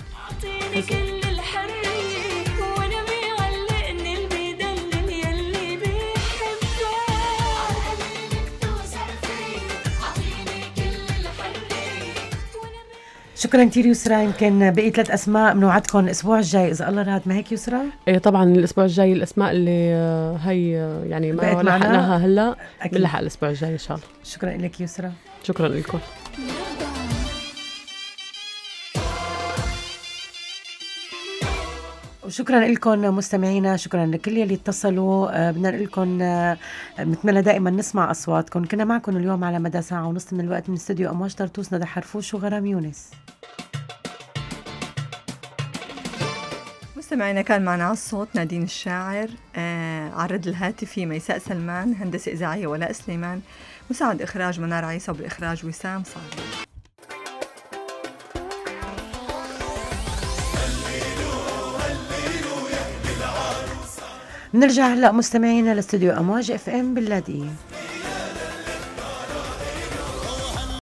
Speaker 1: شكرا كثير يسرا. يمكن بقي ثلاث اسماء بنوعدكم الاسبوع الجاي اذا الله راد، ما هيك يسرا؟
Speaker 2: ايه طبعا الاسبوع الجاي الاسماء اللي هي يعني ما لحقناها هلا بنلحق الاسبوع الجاي ان شاء الله.
Speaker 1: شكرا لك يسرا.
Speaker 2: شكرا لكم.
Speaker 1: وشكرا لكم مستمعينا، شكرا لكل يلي اتصلوا. بدنا نقول لكم بنتمنى دائما نسمع اصواتكم. كنا معكم اليوم على مدى ساعه ونص من الوقت من استوديو امواج طرطوس، ندى حرفوش وغرام يونس.
Speaker 4: مستمعينا كان معنا على الصوت نادين الشاعر، آه على الرد الهاتفي ميساء سلمان، هندسه اذاعيه ولاء سليمان، مساعد اخراج منار عيسى، وبالاخراج وسام صالح.
Speaker 1: نرجع هلا مستمعينا لاستوديو امواج اف ام باللاذقيه.